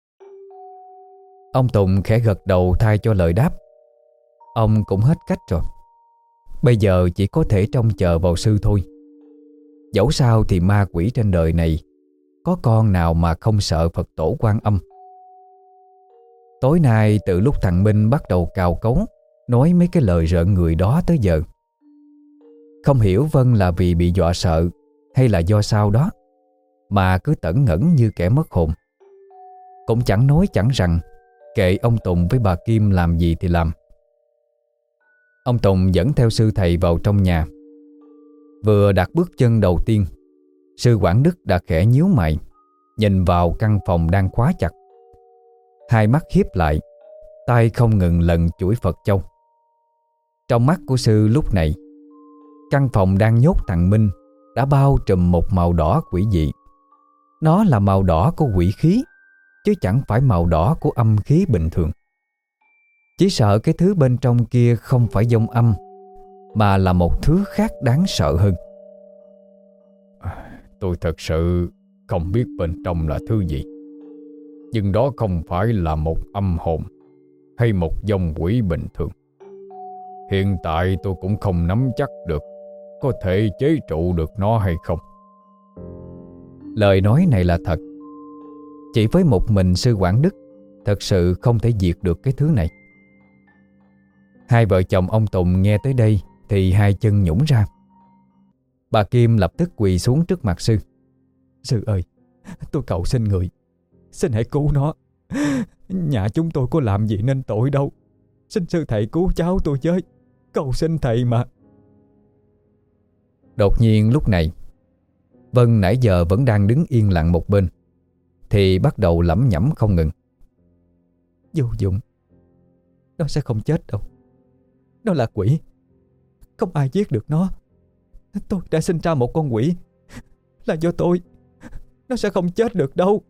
[SPEAKER 1] Ông Tùng khẽ gật đầu thay cho lời đáp. Ông cũng hết cách rồi. Bây giờ chỉ có thể trông chờ vào sư thôi. Dẫu sao thì ma quỷ trên đời này có con nào mà không sợ Phật tổ Quan Âm. Tối nay từ lúc thằng Minh bắt đầu cào cấu nói mấy cái lời rợn người đó tới giờ, không hiểu Vân là vì bị dọa sợ hay là do sao đó mà cứ tẩn ngẩn như kẻ mất hồn. Cũng chẳng nói chẳng rằng, kệ ông Tùng với bà Kim làm gì thì làm. Ông Tùng dẫn theo sư thầy vào trong nhà. Vừa đặt bước chân đầu tiên, sư Quảng Đức đã khẽ nhíu mày nhìn vào căn phòng đang khóa chặt. Hai mắt hiếp lại, tay không ngừng lần chuỗi Phật châu. Trong mắt của sư lúc này, căn phòng đang nhốt thằng Minh đã bao trùm một màu đỏ quỷ dị. Nó là màu đỏ của quỷ khí, chứ chẳng phải màu đỏ của âm khí bình thường. Chỉ sợ cái thứ bên trong kia không phải dông âm, mà là một thứ khác đáng sợ hơn.
[SPEAKER 2] Tôi thật sự không biết bên trong là thứ gì, nhưng đó không phải là một âm hồn hay một dông quỷ bình thường. Hiện tại tôi cũng không nắm chắc được có thể chế trụ được nó hay không.
[SPEAKER 1] Lời nói này là thật. Chỉ với một mình sư Quảng Đức thật sự không thể diệt được cái thứ này. Hai vợ chồng ông Tùng nghe tới đây thì hai chân nhũn ra. Bà Kim lập tức quỳ xuống trước mặt sư. "Sư ơi, tôi cầu xin người, xin hãy cứu nó. Nhà chúng tôi có làm gì nên tội đâu. Xin sư thầy cứu cháu tôi với. Cầu xin thầy mà." Đột nhiên lúc này, Vân nãy giờ vẫn đang đứng yên lặng một bên thì bắt đầu lẩm nhẩm không ngừng: "Vô dụng, nó sẽ không chết đâu. Nó là quỷ, không ai giết được nó. Tôi đã sinh ra một con quỷ, là do tôi. Nó sẽ không chết được đâu."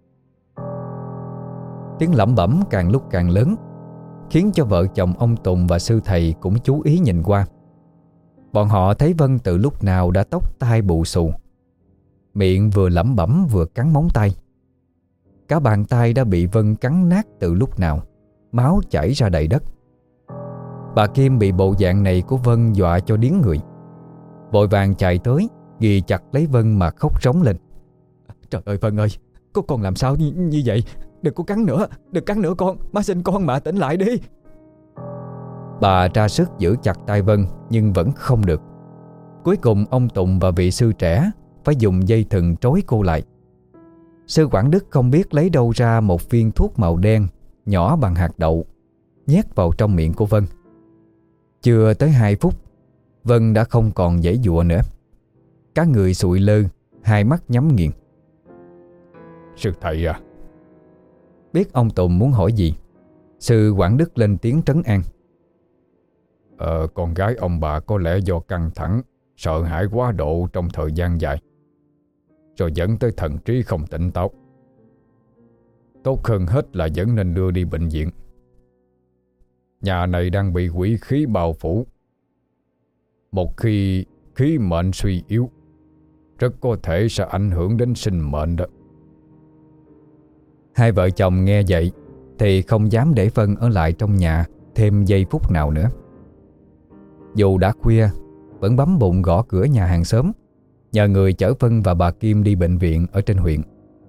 [SPEAKER 1] Tiếng lẩm bẩm càng lúc càng lớn, khiến cho vợ chồng ông Tùng và sư thầy cũng chú ý nhìn qua. Bọn họ thấy Vân từ lúc nào đã tóc tai bù xù, miệng vừa lẩm bẩm vừa cắn móng tay. Cả bàn tay đã bị Vân cắn nát từ lúc nào, máu chảy ra đầy đất. Bà Kim bị bộ dạng này của Vân dọa cho điếng người, vội vàng chạy tới ghì chặt lấy Vân mà khóc rống lên: "Trời ơi Vân ơi, có con làm sao như, như vậy? Đừng có cắn nữa, đừng cắn nữa con, má xin con mà tỉnh lại đi." Bà ra sức giữ chặt tay Vân nhưng vẫn không được. Cuối cùng ông Tùng và vị sư trẻ phải dùng dây thừng trói cô lại. Sư Quảng Đức không biết lấy đâu ra một viên thuốc màu đen nhỏ bằng hạt đậu, nhét vào trong miệng của Vân. Chưa tới hai phút, Vân đã không còn giãy giụa nữa. Cả người sụi lơ, hai mắt nhắm nghiền.
[SPEAKER 2] "Sư thầy à?"
[SPEAKER 1] Biết ông Tùng muốn hỏi gì, sư Quảng Đức lên tiếng trấn an:
[SPEAKER 2] Ờ, con gái ông bà có lẽ do căng thẳng, sợ hãi quá độ trong thời gian dài, rồi dẫn tới thần trí không tỉnh táo. Tốt hơn hết là vẫn nên đưa đi bệnh viện. nhà này đang bị quỷ khí bao phủ. Một khi khí mệnh suy yếu, rất có thể sẽ ảnh hưởng đến sinh mệnh đó.
[SPEAKER 1] Hai vợ chồng nghe vậy thì không dám để Vân ở lại trong nhà thêm giây phút nào nữa. Dù đã khuya, vẫn bấm bụng gõ cửa nhà hàng xóm, nhờ người chở Vân và bà Kim đi bệnh viện ở trên huyện.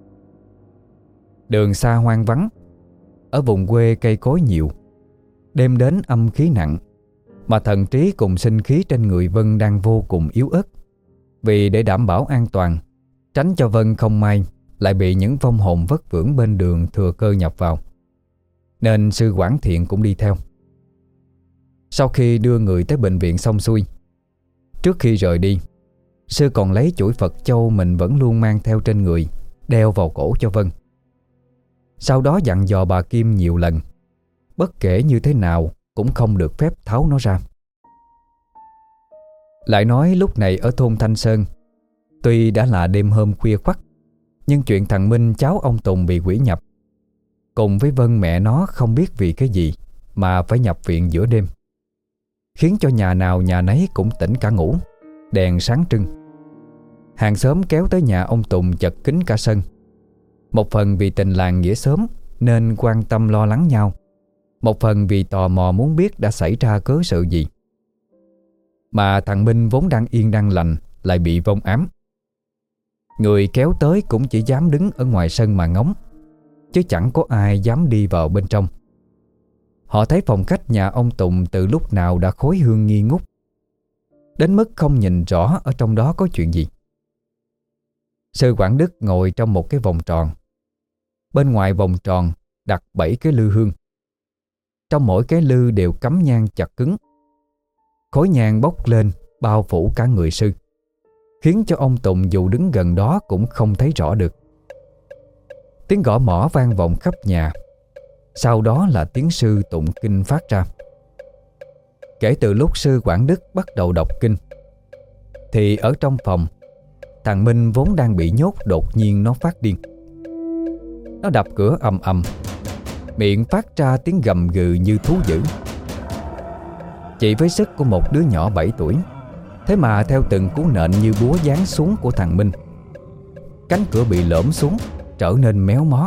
[SPEAKER 1] Đường xa hoang vắng, ở vùng quê cây cối nhiều, đêm đến âm khí nặng, mà thần trí cùng sinh khí trên người Vân đang vô cùng yếu ớt. Vì để đảm bảo an toàn, tránh cho Vân không may lại bị những vong hồn vất vưởng bên đường thừa cơ nhập vào, nên sư Quảng Thiện cũng đi theo. Sau khi đưa người tới bệnh viện xong xuôi, trước khi rời đi, sư còn lấy chuỗi Phật châu mình vẫn luôn mang theo trên người đeo vào cổ cho Vân. Sau đó dặn dò bà Kim nhiều lần, bất kể như thế nào cũng không được phép tháo nó ra. Lại nói lúc này ở thôn Thanh Sơn, tuy đã là đêm hôm khuya khoắt, nhưng chuyện thằng Minh cháu ông Tùng bị quỷ nhập, cùng với Vân mẹ nó không biết vì cái gì mà phải nhập viện giữa đêm, khiến cho nhà nào nhà nấy cũng tỉnh cả ngủ, đèn sáng trưng. Hàng xóm kéo tới nhà ông Tùng chật kín cả sân. Một phần vì tình làng nghĩa xóm nên quan tâm lo lắng nhau, một phần vì tò mò muốn biết đã xảy ra cớ sự gì. Mà thằng Minh vốn đang yên đang lành lại bị vong ám. Người kéo tới cũng chỉ dám đứng ở ngoài sân mà ngóng, chứ chẳng có ai dám đi vào bên trong. Họ thấy phòng khách nhà ông Tùng từ lúc nào đã khói hương nghi ngút, đến mức không nhìn rõ ở trong đó có chuyện gì. Sư Quảng Đức ngồi trong một cái vòng tròn. Bên ngoài vòng tròn đặt bảy cái lư hương. Trong mỗi cái lư đều cắm nhang chặt cứng. Khói nhang bốc lên bao phủ cả người sư, khiến cho ông Tùng dù đứng gần đó cũng không thấy rõ được. Tiếng gõ mõ vang vọng khắp nhà. Sau đó là tiếng sư tụng kinh phát ra. Kể từ lúc sư Quảng Đức bắt đầu đọc kinh, thì ở trong phòng, thằng Minh vốn đang bị nhốt đột nhiên nó phát điên. Nó đập cửa ầm ầm, miệng phát ra tiếng gầm gừ như thú dữ. Chỉ với sức của một đứa nhỏ bảy tuổi, thế mà theo từng cú nện như búa giáng xuống của thằng Minh, cánh cửa bị lõm xuống, trở nên méo mó.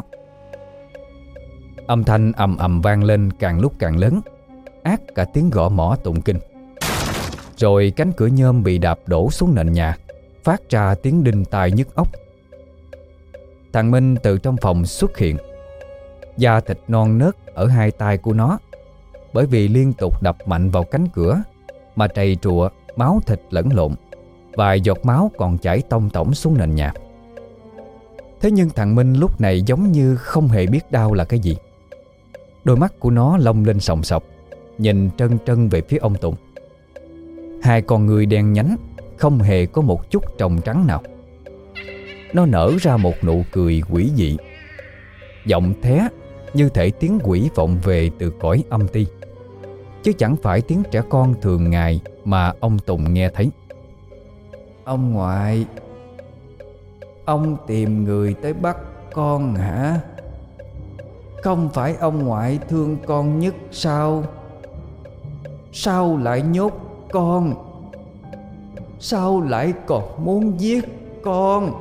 [SPEAKER 1] Âm thanh ầm ầm vang lên càng lúc càng lớn, át cả tiếng gõ mõ tụng kinh. Rồi cánh cửa nhôm bị đạp đổ xuống nền nhà, phát ra tiếng đinh tai nhức óc. Thằng Minh từ trong phòng xuất hiện, da thịt non nớt ở hai tay của nó, bởi vì liên tục đập mạnh vào cánh cửa mà trầy trụa, máu thịt lẫn lộn, vài giọt máu còn chảy tông tổng xuống nền nhà. Thế nhưng thằng Minh lúc này giống như không hề biết đau là cái gì. Đôi mắt của nó long lên sòng sọc, nhìn trân trân về phía ông Tùng. Hai con người đen nhánh, không hề có một chút tròng trắng nào. Nó nở ra một nụ cười quỷ dị, giọng thé như thể tiếng quỷ vọng về từ cõi âm ti, chứ chẳng phải tiếng trẻ con thường ngày mà ông Tùng nghe thấy. Ông ngoại, ông tìm người tới bắt con hả? Không phải ông ngoại thương con nhất sao? Sao lại nhốt con? Sao lại còn muốn giết con?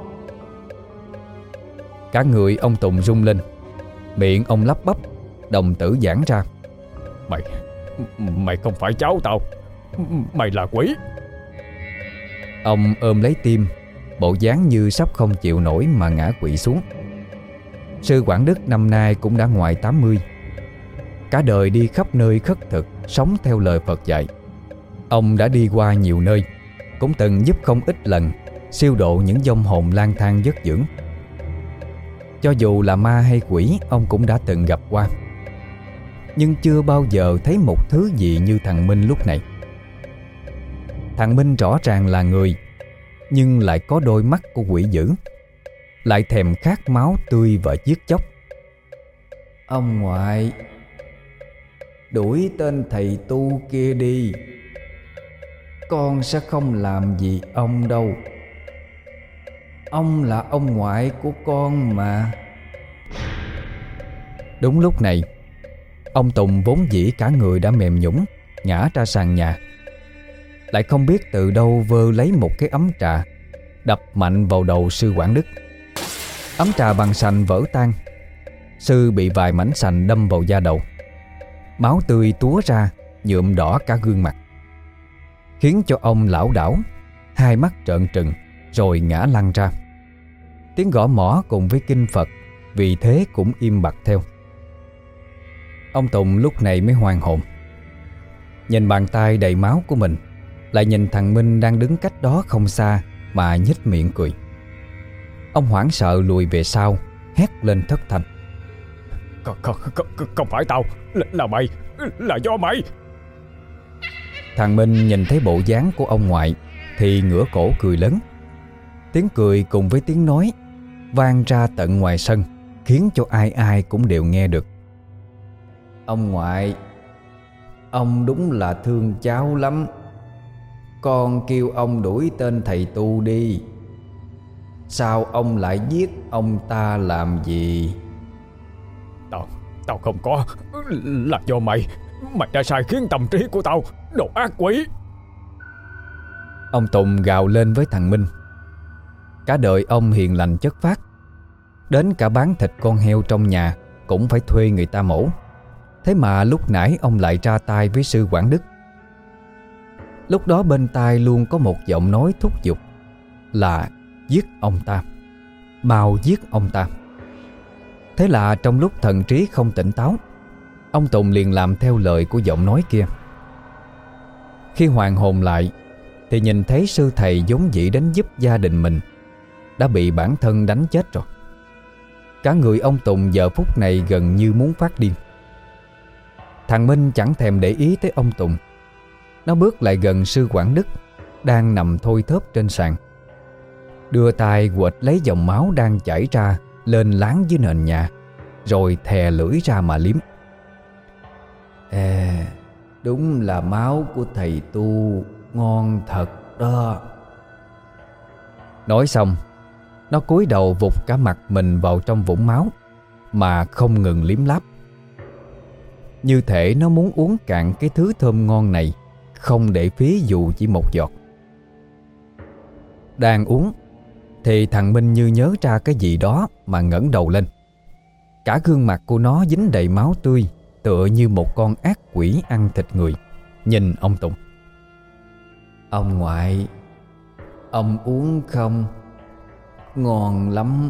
[SPEAKER 1] Cả người ông Tùng rung lên, miệng ông lắp bắp, đồng tử giãn ra.
[SPEAKER 2] Mày, mày không phải cháu tao, mày là quỷ.
[SPEAKER 1] Ông ôm lấy tim, bộ dáng như sắp không chịu nổi mà ngã quỵ xuống. Sư Quảng Đức năm nay cũng đã ngoài tám mươi. Cả đời đi khắp nơi khất thực, sống theo lời Phật dạy. Ông đã đi qua nhiều nơi, cũng từng giúp không ít lần siêu độ những vong hồn lang thang vất vưởng. Cho dù là ma hay quỷ, ông cũng đã từng gặp qua, nhưng chưa bao giờ thấy một thứ gì như thằng Minh lúc này. Thằng Minh rõ ràng là người, nhưng lại có đôi mắt của quỷ dữ, lại thèm khát máu tươi và giết chóc. Ông ngoại, đuổi tên thầy tu kia đi, con sẽ không làm gì ông đâu. Ông là ông ngoại của con mà. Đúng lúc này, Ông Tùng vốn dĩ cả người đã mềm nhũn, ngã ra sàn nhà, lại không biết từ đâu vơ lấy một cái ấm trà, đập mạnh vào đầu sư quản Đức. Ấm trà bằng sành vỡ tan. Sư bị vài mảnh sành đâm vào da đầu. Máu tươi túa ra, nhuộm đỏ cả gương mặt, khiến cho ông lảo đảo, hai mắt trợn trừng, rồi ngã lăn ra. Tiếng gõ mõ cùng với kinh Phật vì thế cũng im bặt theo. Ông Tùng lúc này mới hoàn hồn, nhìn bàn tay đầy máu của mình, lại nhìn thằng Minh đang đứng cách đó không xa mà nhếch miệng cười. Ông hoảng sợ lùi về sau, hét lên thất thanh:
[SPEAKER 2] Không, không, không, không phải tao, là, là mày, là do mày.
[SPEAKER 1] Thằng Minh nhìn thấy bộ dáng của ông ngoại thì ngửa cổ cười lớn. Tiếng cười cùng với tiếng nói vang ra tận ngoài sân, khiến cho ai ai cũng đều nghe được. Ông ngoại, ông đúng là thương cháu lắm. Con kêu ông đuổi tên thầy tu đi, sao ông lại giết ông ta làm gì?
[SPEAKER 2] Tao, tao không có, là do mày. Mày đã sai khiến tâm trí của tao, đồ ác quỷ.
[SPEAKER 1] Ông Tùng gào lên với thằng Minh. Cả đời ông hiền lành chất phác, đến cả bán thịt con heo trong nhà cũng phải thuê người ta mổ. Thế mà lúc nãy ông lại ra tay với sư quản Đức. Lúc đó bên tai luôn có một giọng nói thúc giục là giết ông ta, mau giết ông ta. Thế là trong lúc thần trí không tỉnh táo, ông Tùng liền làm theo lời của giọng nói kia. Khi hoàn hồn lại thì nhìn thấy sư thầy vốn dĩ đến giúp gia đình mình đã bị bản thân đánh chết rồi. Cả người ông Tùng giờ phút này gần như muốn phát điên. Thằng Minh chẳng thèm để ý tới ông Tùng. Nó bước lại gần sư quản Đức đang nằm thôi thóp trên sàn, đưa tay quệt lấy dòng máu đang chảy ra lên láng dưới nền nhà, rồi thè lưỡi ra mà liếm. Ê, đúng là máu của thầy tu ngon thật đó. Nói xong, nó cúi đầu vụt cả mặt mình vào trong vũng máu mà không ngừng liếm láp, như thể nó muốn uống cạn cái thứ thơm ngon này, không để phí dù chỉ một giọt. Đang uống thì thằng Minh như nhớ ra cái gì đó mà ngẩng đầu lên. Cả gương mặt của nó dính đầy máu tươi, tựa như một con ác quỷ ăn thịt người, nhìn ông Tùng. Ông ngoại, ông uống không? Ngon lắm.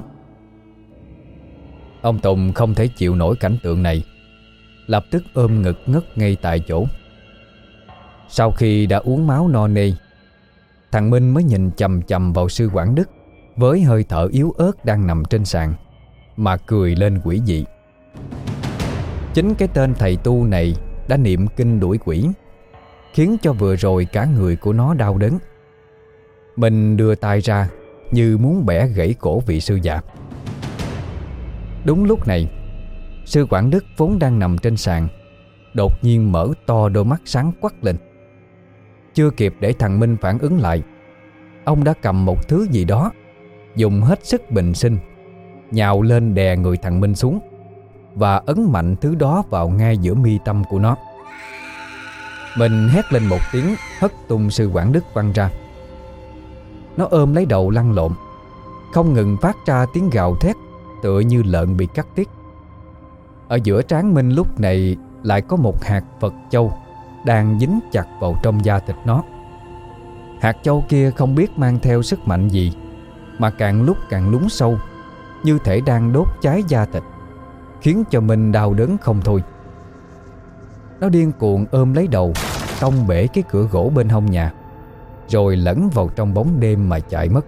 [SPEAKER 1] Ông Tùng không thể chịu nổi cảnh tượng này, lập tức ôm ngực ngất ngay tại chỗ. Sau khi đã uống máu no nê, thằng Minh mới nhìn chằm chằm vào sư quản Đức với hơi thở yếu ớt đang nằm trên sàn mà cười lên quỷ dị. Chính cái tên thầy tu này đã niệm kinh đuổi quỷ, khiến cho vừa rồi cả người của nó đau đớn. Mình đưa tay ra như muốn bẻ gãy cổ vị sư già. Đúng lúc này, sư quản Đức vốn đang nằm trên sàn đột nhiên mở to đôi mắt sáng quắc lên. Chưa kịp để thằng Minh phản ứng lại, ông đã cầm một thứ gì đó, dùng hết sức bình sinh, nhào lên đè người thằng Minh xuống và ấn mạnh thứ đó vào ngay giữa mi tâm của nó. Mình hét lên một tiếng, hất tung sư quản Đức văng ra. Nó ôm lấy đầu lăn lộn, không ngừng phát ra tiếng gào thét tựa như lợn bị cắt tiết. Ở giữa trán Minh lúc này lại có một hạt Phật châu đang dính chặt vào trong da thịt nó. Hạt châu kia không biết mang theo sức mạnh gì mà càng lúc càng lún sâu, như thể đang đốt cháy da thịt, khiến cho Minh đau đớn không thôi. Nó điên cuồng ôm lấy đầu, tông bể cái cửa gỗ bên hông nhà, rồi lẫn vào trong bóng đêm mà chạy mất.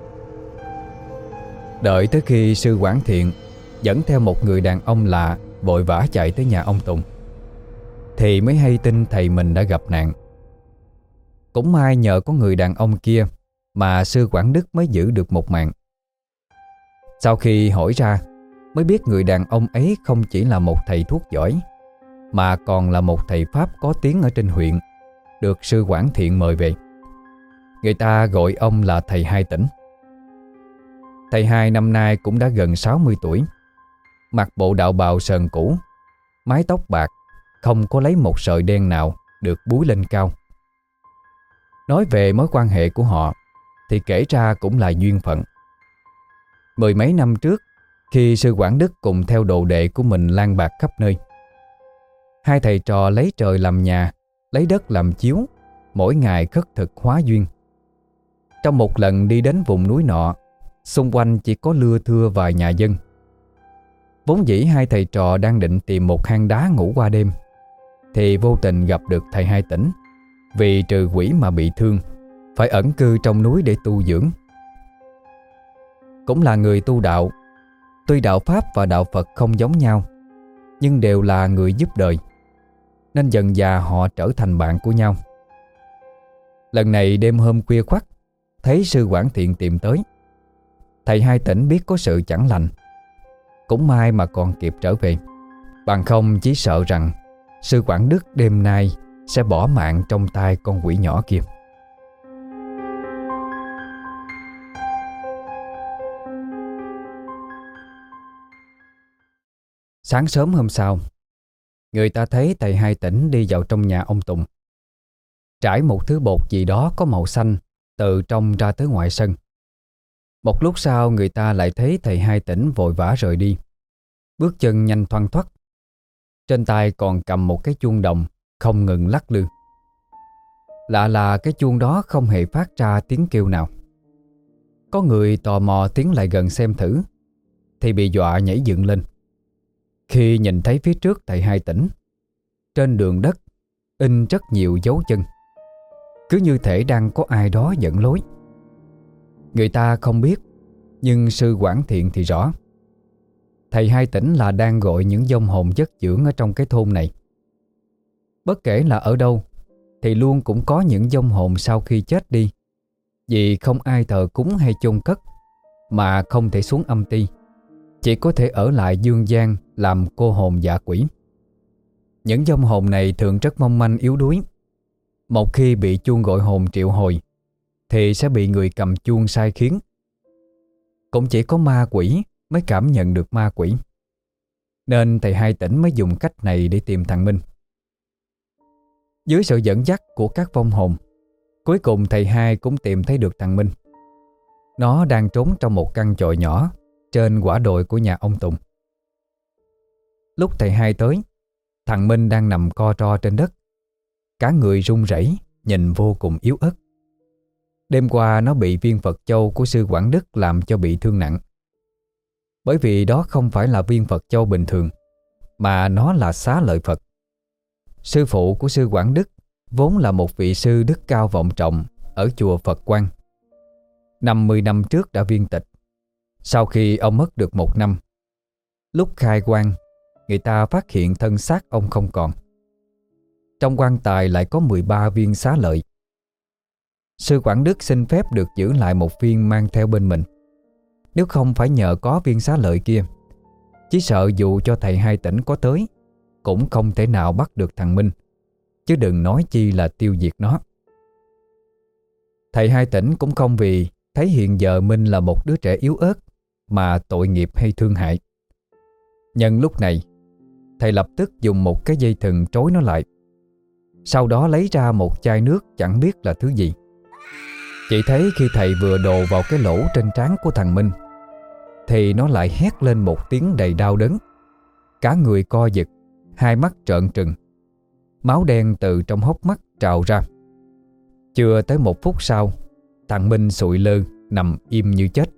[SPEAKER 1] Đợi tới khi sư quản Thiện dẫn theo một người đàn ông lạ vội vã chạy tới nhà ông Tùng, thì mới hay tin thầy mình đã gặp nạn. Cũng may nhờ có người đàn ông kia mà sư quản Đức mới giữ được một mạng. Sau khi hỏi ra, mới biết người đàn ông ấy không chỉ là một thầy thuốc giỏi, mà còn là một thầy Pháp có tiếng ở trên huyện, được sư quản Thiện mời về. Người ta gọi ông là thầy Hai Tỉnh. Thầy Hai năm nay cũng đã gần sáu mươi tuổi, mặc bộ đạo bào sờn cũ, mái tóc bạc, không có lấy một sợi đen nào được búi lên cao. Nói về mối quan hệ của họ thì kể ra cũng là duyên phận. Mười mấy năm trước, khi sư quản Đức cùng theo đồ đệ của mình lang bạc khắp nơi, hai thầy trò lấy trời làm nhà, lấy đất làm chiếu, mỗi ngày khất thực hóa duyên. Trong một lần đi đến vùng núi nọ, xung quanh chỉ có lưa thưa vài nhà dân. Vốn dĩ hai thầy trò đang định tìm một hang đá ngủ qua đêm, thì vô tình gặp được thầy Hai Tỉnh, vì trừ quỷ mà bị thương, phải ẩn cư trong núi để tu dưỡng. Cũng là người tu đạo, tuy đạo Pháp và đạo Phật không giống nhau, nhưng đều là người giúp đời, nên dần dà họ trở thành bạn của nhau. Lần này đêm hôm khuya khoắt, thấy sư Quảng Thiện tìm tới. Thầy Hai Tỉnh biết có sự chẳng lành, cũng may mà còn kịp trở về, bằng không chỉ sợ rằng sư Quảng Đức đêm nay sẽ bỏ mạng trong tay con quỷ nhỏ kia. Sáng sớm hôm sau, người ta thấy thầy Hai Tỉnh đi vào trong nhà ông Tùng, trải một thứ bột gì đó có màu xanh từ trong ra tới ngoài sân. Một lúc sau, người ta lại thấy thầy Hai Tỉnh vội vã rời đi, bước chân nhanh thoăn thoắt, trên tay còn cầm một cái chuông đồng không ngừng lắc lư. Lạ là cái chuông đó không hề phát ra tiếng kêu nào. Có người tò mò tiến lại gần xem thử, thì bị dọa nhảy dựng lên khi nhìn thấy phía trước thầy Hai Tỉnh, trên đường đất in rất nhiều dấu chân, cứ như thể đang có ai đó dẫn lối. Người ta không biết, nhưng sư Quảng Thiện thì rõ. Thầy Hai Tỉnh là đang gọi những vong hồn chất dưỡng ở trong cái thôn này. Bất kể là ở đâu thì luôn cũng có những vong hồn sau khi chết đi, vì không ai thờ cúng hay chôn cất, mà không thể xuống âm ti, chỉ có thể ở lại dương gian làm cô hồn dạ quỷ. Những vong hồn này thường rất mong manh yếu đuối. Một khi bị chuông gọi hồn triệu hồi thì sẽ bị người cầm chuông sai khiến. Cũng chỉ có ma quỷ mới cảm nhận được ma quỷ, nên thầy Hai Tỉnh mới dùng cách này để tìm thằng Minh. Dưới sự dẫn dắt của các vong hồn, cuối cùng thầy Hai cũng tìm thấy được thằng Minh. Nó đang trốn trong một căn chòi nhỏ trên quả đồi của nhà ông Tùng. Lúc thầy Hai tới, thằng Minh đang nằm co ro trên đất, cả người run rẩy, nhìn vô cùng yếu ớt. Đêm qua nó bị viên Phật châu của sư Quảng Đức làm cho bị thương nặng. Bởi vì đó không phải là viên Phật châu bình thường, mà nó là Xá Lợi Phật. Sư phụ của sư Quảng Đức vốn là một vị sư đức cao vọng trọng ở chùa Phật Quang. năm mươi năm trước đã viên tịch. Sau khi ông mất được một năm, lúc khai quang, người ta phát hiện thân xác ông không còn. Trong quan tài lại có mười ba viên xá lợi. Sư Quảng Đức xin phép được giữ lại một viên mang theo bên mình. Nếu không phải nhờ có viên xá lợi kia, chỉ sợ dù cho thầy Hai Tỉnh có tới cũng không thể nào bắt được thằng Minh, chứ đừng nói chi là tiêu diệt nó. Thầy Hai Tỉnh cũng không vì thấy hiện giờ Minh là một đứa trẻ yếu ớt mà tội nghiệp hay thương hại. Nhân lúc này, thầy lập tức dùng một cái dây thừng trói nó lại. Sau đó lấy ra một chai nước chẳng biết là thứ gì. Chỉ thấy khi thầy vừa đồ vào cái lỗ trên trán của thằng Minh thì nó lại hét lên một tiếng đầy đau đớn. Cả người co giật, hai mắt trợn trừng, máu đen từ trong hốc mắt trào ra. Chưa tới một phút sau, thằng Minh sụi lơ nằm im như chết.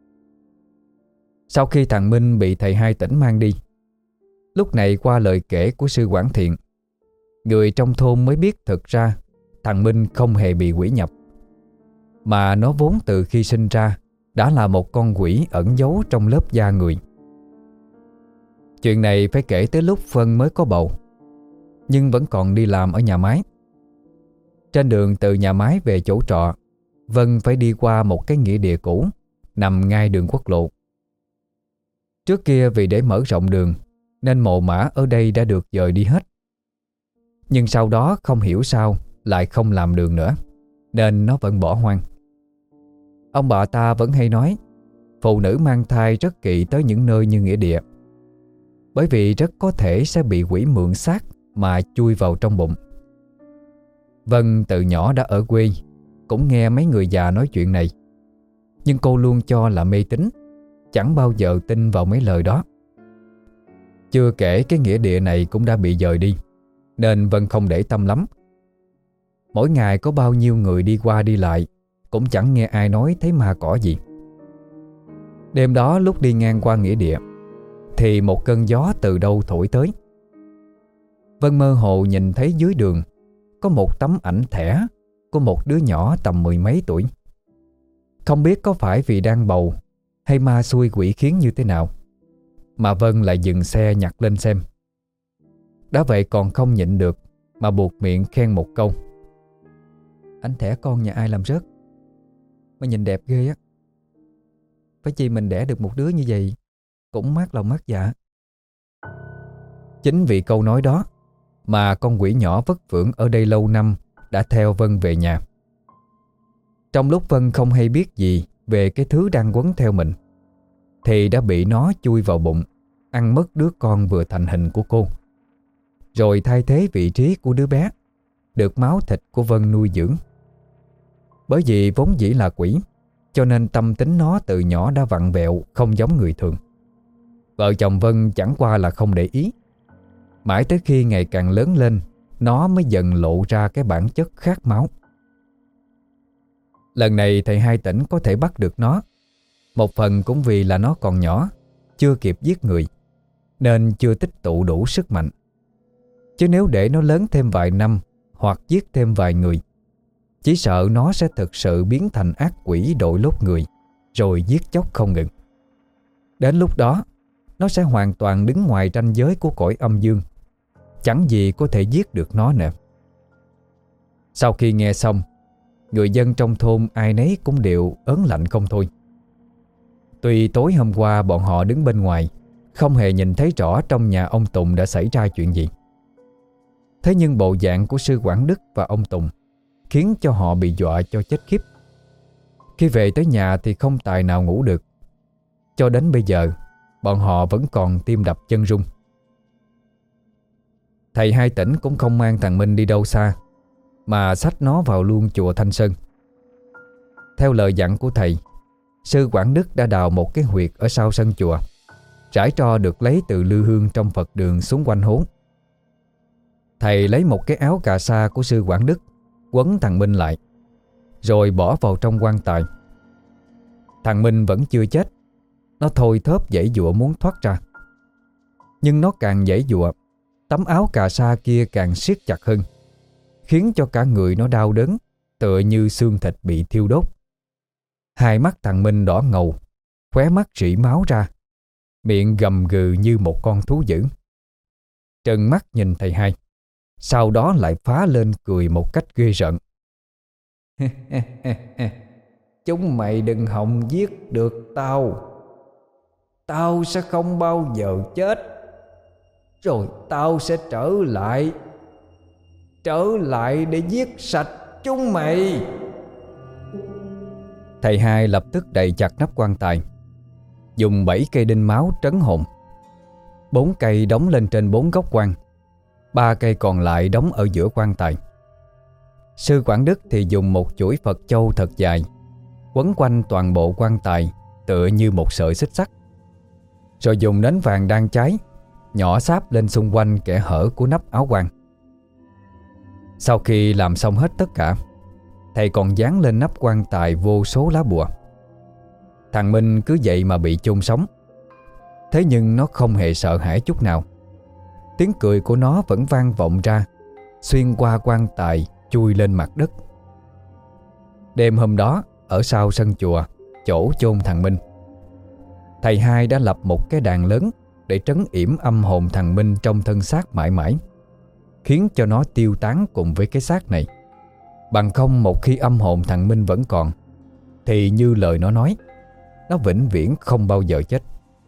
[SPEAKER 1] Sau khi thằng Minh bị thầy Hai Tỉnh mang đi, lúc này qua lời kể của sư Quảng Thiện, người trong thôn mới biết thực ra thằng Minh không hề bị quỷ nhập, mà nó vốn từ khi sinh ra đã là một con quỷ ẩn giấu trong lớp da người. Chuyện này phải kể tới lúc Vân mới có bầu, nhưng vẫn còn đi làm ở nhà máy. Trên đường từ nhà máy về chỗ trọ, Vân phải đi qua một cái nghĩa địa cũ nằm ngay đường quốc lộ. Trước kia vì để mở rộng đường nên mồ mả ở đây đã được dời đi hết. Nhưng sau đó không hiểu sao lại không làm đường nữa, nên nó vẫn bỏ hoang. Ông bà ta vẫn hay nói phụ nữ mang thai rất kỵ tới những nơi như nghĩa địa. bởi vì rất có thể sẽ bị quỷ mượn xác mà chui vào trong bụng. Vân từ nhỏ đã ở quê, cũng nghe mấy người già nói chuyện này, nhưng cô luôn cho là mê tín, chẳng bao giờ tin vào mấy lời đó. Chưa kể cái nghĩa địa này cũng đã bị dời đi, nên Vân không để tâm lắm. Mỗi ngày có bao nhiêu người đi qua đi lại, cũng chẳng nghe ai nói thấy ma cỏ gì. Đêm đó lúc đi ngang qua nghĩa địa, thì một cơn gió từ đâu thổi tới. Vân mơ hồ nhìn thấy dưới đường có một tấm ảnh thẻ của một đứa nhỏ tầm mười mấy tuổi. Không biết có phải vì đang bầu hay ma xui quỷ khiến như thế nào mà Vân lại dừng xe nhặt lên xem. Đã vậy còn không nhịn được mà buột miệng khen một câu: "Ảnh thẻ con nhà ai làm rớt mà nhìn đẹp ghê á. Phải chi mình đẻ được một đứa như vậy cũng mát lòng mát dạ." Chính vì câu nói đó mà con quỷ nhỏ vất vưởng ở đây lâu năm đã theo Vân về nhà. Trong lúc Vân không hay biết gì về cái thứ đang quấn theo mình, thì đã bị nó chui vào bụng, ăn mất đứa con vừa thành hình của cô, rồi thay thế vị trí của đứa bé được máu thịt của Vân nuôi dưỡng. Bởi vì vốn dĩ là quỷ, cho nên tâm tính nó từ nhỏ đã vặn vẹo, không giống người thường. Vợ chồng Vân chẳng qua là không để ý. Mãi tới khi ngày càng lớn lên, nó mới dần lộ ra cái bản chất khát máu. Lần này thầy Hai Tỉnh có thể bắt được nó, một phần cũng vì là nó còn nhỏ, chưa kịp giết người, nên chưa tích tụ đủ sức mạnh. Chứ nếu để nó lớn thêm vài năm hoặc giết thêm vài người, chỉ sợ nó sẽ thực sự biến thành ác quỷ đội lốt người, rồi giết chóc không ngừng. Đến lúc đó, nó sẽ hoàn toàn đứng ngoài ranh giới của cõi âm dương, chẳng gì có thể giết được nó nữa. Sau khi nghe xong, người dân trong thôn ai nấy cũng đều ớn lạnh không thôi. Tuy tối hôm qua bọn họ đứng bên ngoài, không hề nhìn thấy rõ trong nhà ông Tùng đã xảy ra chuyện gì. Thế nhưng bộ dạng của sư Quảng Đức và ông Tùng khiến cho họ bị dọa cho chết khiếp. Khi về tới nhà thì không tài nào ngủ được. Cho đến bây giờ, bọn họ vẫn còn tim đập chân rung. Thầy Hai Tỉnh cũng không mang thằng Minh đi đâu xa, mà xách nó vào luôn chùa Thanh Sơn. Theo lời dặn của thầy, sư Quảng Đức đã đào một cái huyệt ở sau sân chùa, rải tro được lấy từ lư hương trong Phật đường xuống quanh hố. Thầy lấy một cái áo cà sa của sư Quảng Đức quấn thằng Minh lại, rồi bỏ vào trong quan tài. Thằng Minh vẫn chưa chết. Nó thôi thóp giãy giụa muốn thoát ra. Nhưng nó càng giãy giụa, tấm áo cà sa kia càng siết chặt hơn, khiến cho cả người nó đau đớn, tựa như xương thịt bị thiêu đốt. Hai mắt thằng Minh đỏ ngầu, khóe mắt rỉ máu ra, miệng gầm gừ như một con thú dữ. Trừng mắt nhìn thầy Hai, sau đó lại phá lên cười một cách ghê rợn. "Chúng mày đừng hòng giết được tao. Tao sẽ không bao giờ chết. Rồi tao sẽ trở lại Trở lại để giết sạch chúng mày." Thầy Hai lập tức đậy chặt nắp quan tài, dùng bảy cây đinh máu trấn hồn. Bốn cây đóng lên trên bốn góc quan, ba cây còn lại đóng ở giữa quan tài. Sư Quảng Đức thì dùng một chuỗi Phật châu thật dài quấn quanh toàn bộ quan tài tựa như một sợi xích sắt, rồi dùng nến vàng đang cháy nhỏ sáp lên xung quanh kẽ hở của nắp áo quan. Sau khi làm xong hết tất cả, thầy còn dán lên nắp quan tài vô số lá bùa. Thằng Minh cứ vậy mà bị chôn sống. Thế nhưng nó không hề sợ hãi chút nào. Tiếng cười của nó vẫn vang vọng ra, xuyên qua quan tài chui lên mặt đất. Đêm hôm đó, ở sau sân chùa, chỗ chôn thằng Minh, thầy Hai đã lập một cái đàn lớn để trấn yểm âm hồn thằng Minh trong thân xác mãi mãi, khiến cho nó tiêu tán cùng với cái xác này. Bằng không một khi âm hồn thằng Minh vẫn còn, thì như lời nó nói, nó vĩnh viễn không bao giờ chết.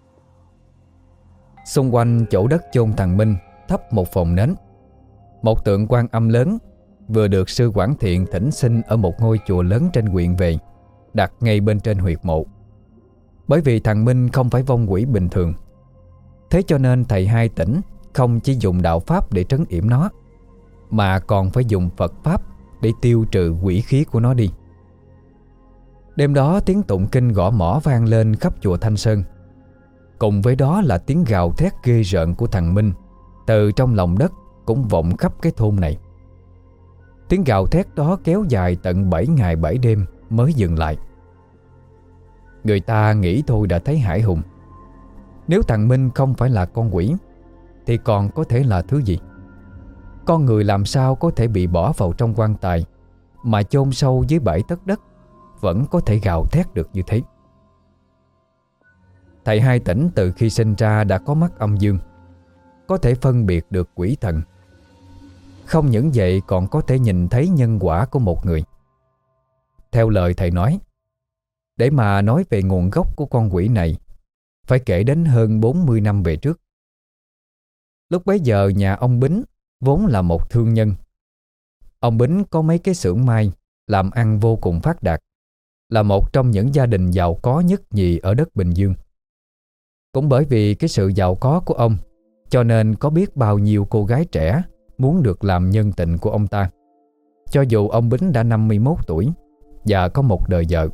[SPEAKER 1] Xung quanh chỗ đất chôn thằng Minh thắp một vòng nến. Một tượng Quan Âm lớn vừa được sư Quảng Thiện thỉnh xin ở một ngôi chùa lớn trên huyện về, đặt ngay bên trên huyệt mộ. Bởi vì thằng Minh không phải vong quỷ bình thường. Thế cho nên thầy Hai Tỉnh không chỉ dùng đạo pháp để trấn yểm nó, mà còn phải dùng Phật pháp để tiêu trừ quỷ khí của nó đi. Đêm đó tiếng tụng kinh gõ mõ vang lên khắp chùa Thanh Sơn. Cùng với đó là tiếng gào thét ghê rợn của thằng Minh từ trong lòng đất cũng vọng khắp cái thôn này. Tiếng gào thét đó kéo dài tận bảy ngày bảy đêm mới dừng lại. Người ta nghĩ thôi đã thấy hãi hùng. Nếu thằng Minh không phải là con quỷ thì còn có thể là thứ gì? Con người làm sao có thể bị bỏ vào trong quan tài mà chôn sâu dưới bảy tấc đất vẫn có thể gào thét được như thế? Thầy Hai Tỉnh từ khi sinh ra đã có mắt âm dương, có thể phân biệt được quỷ thần. Không những vậy còn có thể nhìn thấy nhân quả của một người. Theo lời thầy nói, để mà nói về nguồn gốc của con quỷ này phải kể đến hơn bốn mươi năm về trước. Lúc bấy giờ nhà ông Bính vốn là một thương nhân. Ông Bính có mấy cái xưởng may, làm ăn vô cùng phát đạt, là một trong những gia đình giàu có nhất nhì ở đất Bình Dương. Cũng bởi vì cái sự giàu có của ông, cho nên có biết bao nhiêu cô gái trẻ muốn được làm nhân tình của ông ta, cho dù ông Bính đã năm mươi mốt tuổi và có một đời vợ.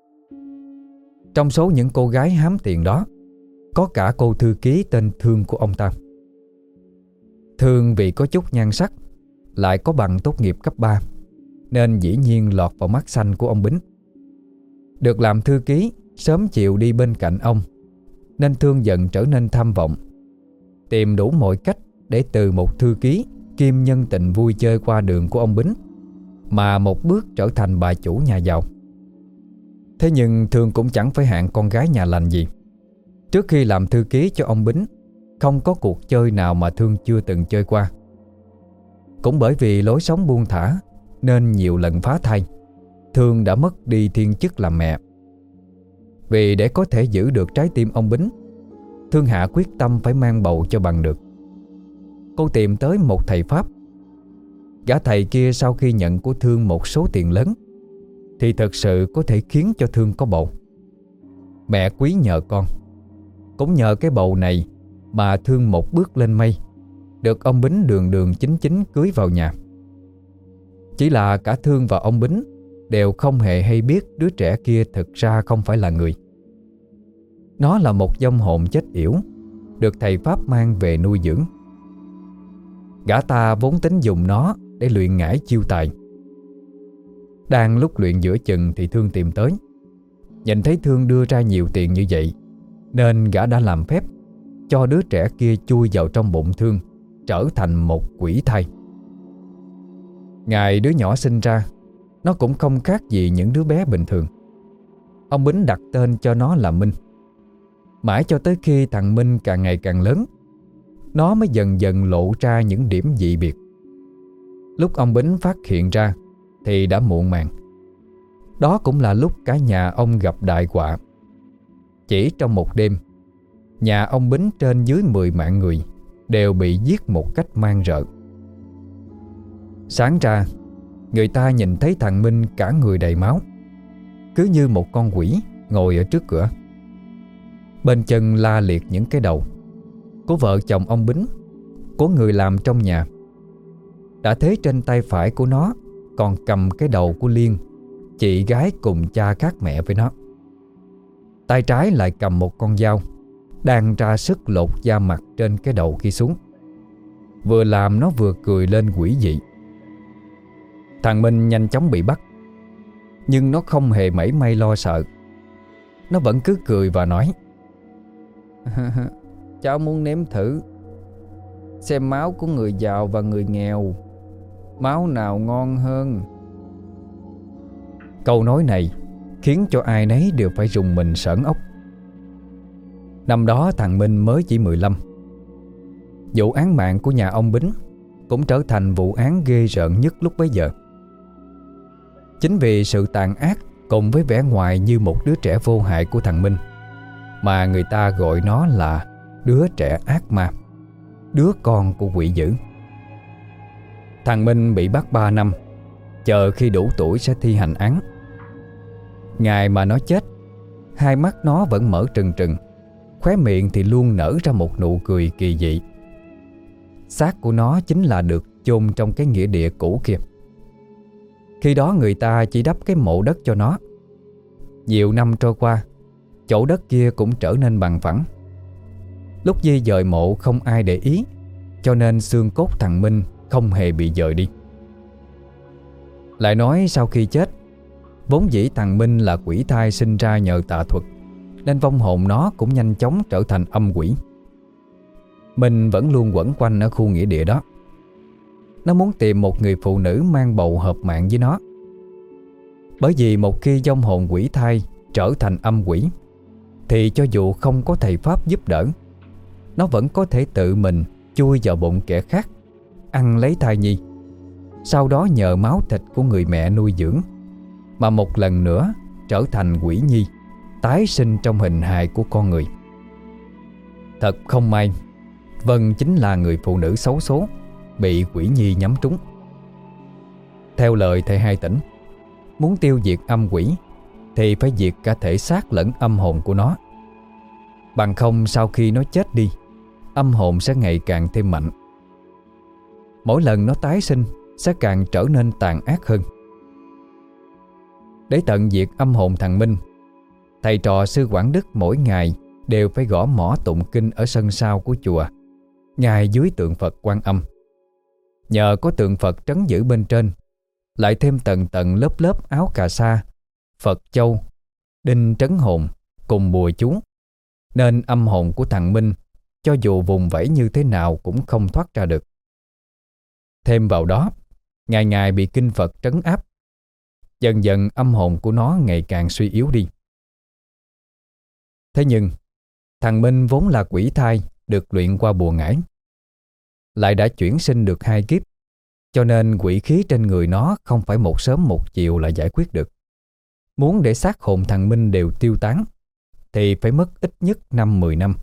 [SPEAKER 1] Trong số những cô gái hám tiền đó, có cả cô thư ký tên Thương của ông ta. Thương vì có chút nhan sắc, lại có bằng tốt nghiệp cấp ba, nên dĩ nhiên lọt vào mắt xanh của ông Bính. Được làm thư ký, sớm chịu đi bên cạnh ông, nên Thương dần trở nên tham vọng, tìm đủ mọi cách để từ một thư ký kiêm nhân tình vui chơi qua đường của ông Bính mà một bước trở thành bà chủ nhà giàu. Thế nhưng Thương cũng chẳng phải hạng con gái nhà lành gì. Trước khi làm thư ký cho ông Bính, không có cuộc chơi nào mà Thương chưa từng chơi qua. Cũng bởi vì lối sống buông thả nên nhiều lần phá thai, Thương đã mất đi thiên chức làm mẹ. Vì để có thể giữ được trái tim ông Bính, Thương hạ quyết tâm phải mang bầu cho bằng được. Cô tìm tới một thầy Pháp. Gã thầy kia sau khi nhận của Thương một số tiền lớn thì thật sự có thể khiến cho Thương có bầu. Mẹ quý nhờ con, cũng nhờ cái bầu này mà Thương một bước lên mây, được ông Bính đường đường chính chính cưới vào nhà. Chỉ là cả Thương và ông Bính đều không hề hay biết đứa trẻ kia thực ra không phải là người. Nó là một vong hồn chết yểu, được thầy Pháp mang về nuôi dưỡng. Gã ta vốn tính dùng nó để luyện ngải chiêu tài. Đang lúc luyện giữa chừng thì Thương tìm tới. Nhìn thấy Thương đưa ra nhiều tiền như vậy, nên gã đã làm phép cho đứa trẻ kia chui vào trong bụng Thương, trở thành một quỷ thai. Ngày đứa nhỏ sinh ra, nó cũng không khác gì những đứa bé bình thường. Ông Bính đặt tên cho nó là Minh. Mãi cho tới khi thằng Minh càng ngày càng lớn, nó mới dần dần lộ ra những điểm dị biệt. Lúc ông Bính phát hiện ra thì đã muộn màng. Đó cũng là lúc cả nhà ông gặp đại họa. Chỉ trong một đêm, nhà ông Bính trên dưới mười mạng người đều bị giết một cách man rợ. Sáng ra, người ta nhìn thấy thằng Minh cả người đầy máu, cứ như một con quỷ ngồi ở trước cửa. Bên chân la liệt những cái đầu của vợ chồng ông Bính, của người làm trong nhà. Đã thế trên tay phải của nó còn cầm cái đầu của Liên, chị gái cùng cha khác mẹ với nó. Tay trái lại cầm một con dao, đang ra sức lột da mặt trên cái đầu kia xuống. Vừa làm nó vừa cười lên quỷ dị. Thằng Minh nhanh chóng bị bắt, nhưng nó không hề mảy may lo sợ. Nó vẫn cứ cười và nói: cháu muốn nếm thử xem máu của người giàu và người nghèo, máu nào ngon hơn. Câu nói này khiến cho ai nấy đều phải rùng mình sởn ốc. Năm đó thằng Minh mới chỉ mười lăm. Vụ án mạng của nhà ông Bính cũng trở thành vụ án ghê rợn nhất lúc bấy giờ. Chính vì sự tàn ác cùng với vẻ ngoài như một đứa trẻ vô hại của thằng Minh mà người ta gọi nó là đứa trẻ ác ma, đứa con của quỷ dữ. Thằng Minh bị bắt ba năm, chờ khi đủ tuổi sẽ thi hành án. Ngày mà nó chết, hai mắt nó vẫn mở trừng trừng, khóe miệng thì luôn nở ra một nụ cười kỳ dị. Xác của nó chính là được chôn trong cái nghĩa địa cũ kia. Khi đó người ta chỉ đắp cái mộ đất cho nó. Nhiều năm trôi qua, chỗ đất kia cũng trở nên bằng phẳng. Lúc di dời mộ không ai để ý, cho nên xương cốt thằng Minh không hề bị dời đi. Lại nói sau khi chết, vốn dĩ thằng Minh là quỷ thai sinh ra nhờ tà thuật, nên vong hồn nó cũng nhanh chóng trở thành âm quỷ. Minh vẫn luôn quẩn quanh ở khu nghĩa địa đó. Nó muốn tìm một người phụ nữ mang bầu hợp mạng với nó. Bởi vì một khi vong hồn quỷ thai trở thành âm quỷ, thì cho dù không có thầy pháp giúp đỡ, nó vẫn có thể tự mình chui vào bụng kẻ khác, ăn lấy thai nhi, sau đó nhờ máu thịt của người mẹ nuôi dưỡng mà một lần nữa trở thành quỷ nhi, tái sinh trong hình hài của con người. Thật không may, Vân chính là người phụ nữ xấu số bị quỷ nhi nhắm trúng. Theo lời thầy Hai Tỉnh, muốn tiêu diệt âm quỷ thì phải diệt cả thể xác lẫn âm hồn của nó. Bằng không sau khi nó chết đi, âm hồn sẽ ngày càng thêm mạnh. Mỗi lần nó tái sinh sẽ càng trở nên tàn ác hơn. Để tận diệt âm hồn thằng Minh, thầy trò sư Quảng Đức mỗi ngày đều phải gõ mõ tụng kinh ở sân sau của chùa, ngay dưới tượng Phật Quan Âm. Nhờ có tượng Phật trấn giữ bên trên, lại thêm tầng tầng lớp lớp áo cà sa, Phật châu, đinh trấn hồn cùng bùa chú, nên âm hồn của thằng Minh cho dù vùng vẫy như thế nào cũng không thoát ra được. Thêm vào đó, ngày ngày bị kinh Phật trấn áp, dần dần âm hồn của nó ngày càng suy yếu đi. Thế nhưng, thằng Minh vốn là quỷ thai được luyện qua bùa ngải, lại đã chuyển sinh được hai kiếp, cho nên quỷ khí trên người nó không phải một sớm một chiều là giải quyết được. Muốn để xác hồn thằng Minh đều tiêu tán thì phải mất ít nhất năm mười năm.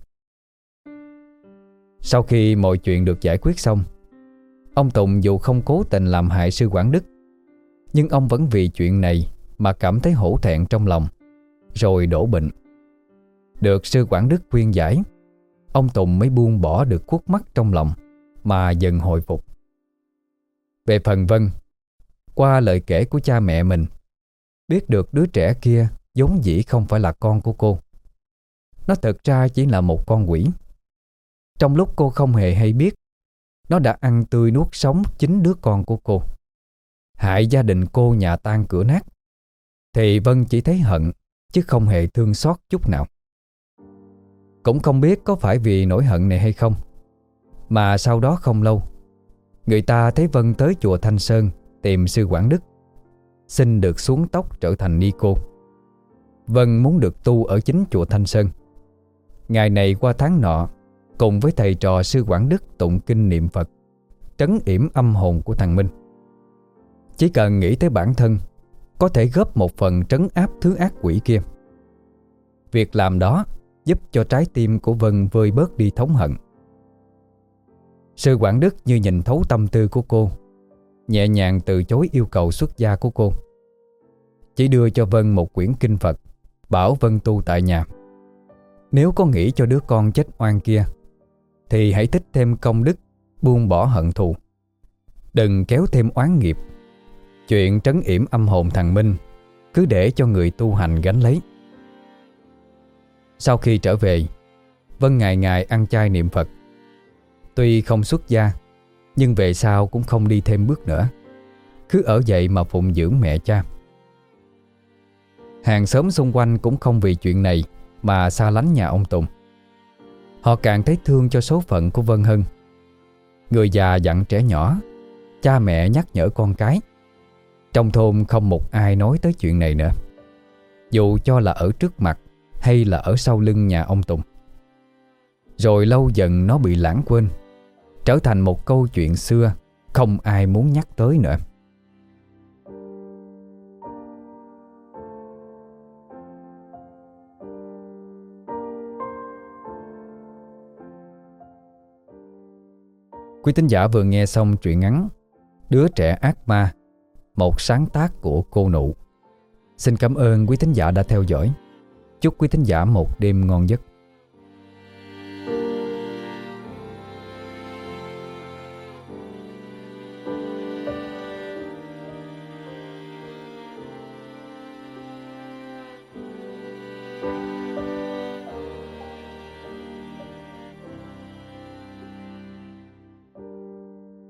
[SPEAKER 1] Sau khi mọi chuyện được giải quyết xong, ông Tùng dù không cố tình làm hại sư Quảng Đức, nhưng ông vẫn vì chuyện này mà cảm thấy hổ thẹn trong lòng, rồi đổ bệnh. Được sư Quảng Đức khuyên giải, ông Tùng mới buông bỏ được khuất mắc trong lòng mà dần hồi phục. Về phần Vân, qua lời kể của cha mẹ mình, biết được đứa trẻ kia vốn dĩ không phải là con của cô. Nó thực ra chỉ là một con quỷ. Trong lúc cô không hề hay biết, nó đã ăn tươi nuốt sống chính đứa con của cô, hại gia đình cô nhà tan cửa nát. Thì Vân chỉ thấy hận, chứ không hề thương xót chút nào. Cũng không biết có phải vì nỗi hận này hay không, mà sau đó không lâu, người ta thấy Vân tới chùa Thanh Sơn tìm sư Quảng Đức, xin được xuống tóc trở thành ni cô. Vân muốn được tu ở chính chùa Thanh Sơn, ngày này qua tháng nọ, cùng với thầy trò sư Quảng Đức tụng kinh niệm Phật, trấn yểm âm hồn của thằng Minh. Chỉ cần nghĩ tới bản thân, có thể góp một phần trấn áp thứ ác quỷ kia. Việc làm đó giúp cho trái tim của Vân vơi bớt đi thống hận. Sư Quảng Đức như nhìn thấu tâm tư của cô, nhẹ nhàng từ chối yêu cầu xuất gia của cô, chỉ đưa cho Vân một quyển kinh Phật, bảo Vân tu tại nhà. Nếu có nghĩ cho đứa con chết oan kia, thì hãy tích thêm công đức, buông bỏ hận thù, đừng kéo thêm oán nghiệp. Chuyện trấn yểm âm hồn thằng Minh cứ để cho người tu hành gánh lấy. Sau khi trở về, Vân ngày ngày ăn chay niệm Phật. Tuy không xuất gia, nhưng về sau cũng không đi thêm bước nữa, cứ ở vậy mà phụng dưỡng mẹ cha. Hàng xóm xung quanh cũng không vì chuyện này mà xa lánh nhà ông Tùng. Họ càng thấy thương cho số phận của Vân hơn. Người già dặn trẻ nhỏ, cha mẹ nhắc nhở con cái. Trong thôn không một ai nói tới chuyện này nữa, dù cho là ở trước mặt hay là ở sau lưng nhà ông Tùng. Rồi lâu dần nó bị lãng quên, trở thành một câu chuyện xưa không ai muốn nhắc tới nữa. Quý thính giả vừa nghe xong truyện ngắn Đứa trẻ ác ma, một sáng tác của cô Nụ. Xin cảm ơn quý thính giả đã theo dõi. Chúc quý thính giả một đêm ngon giấc.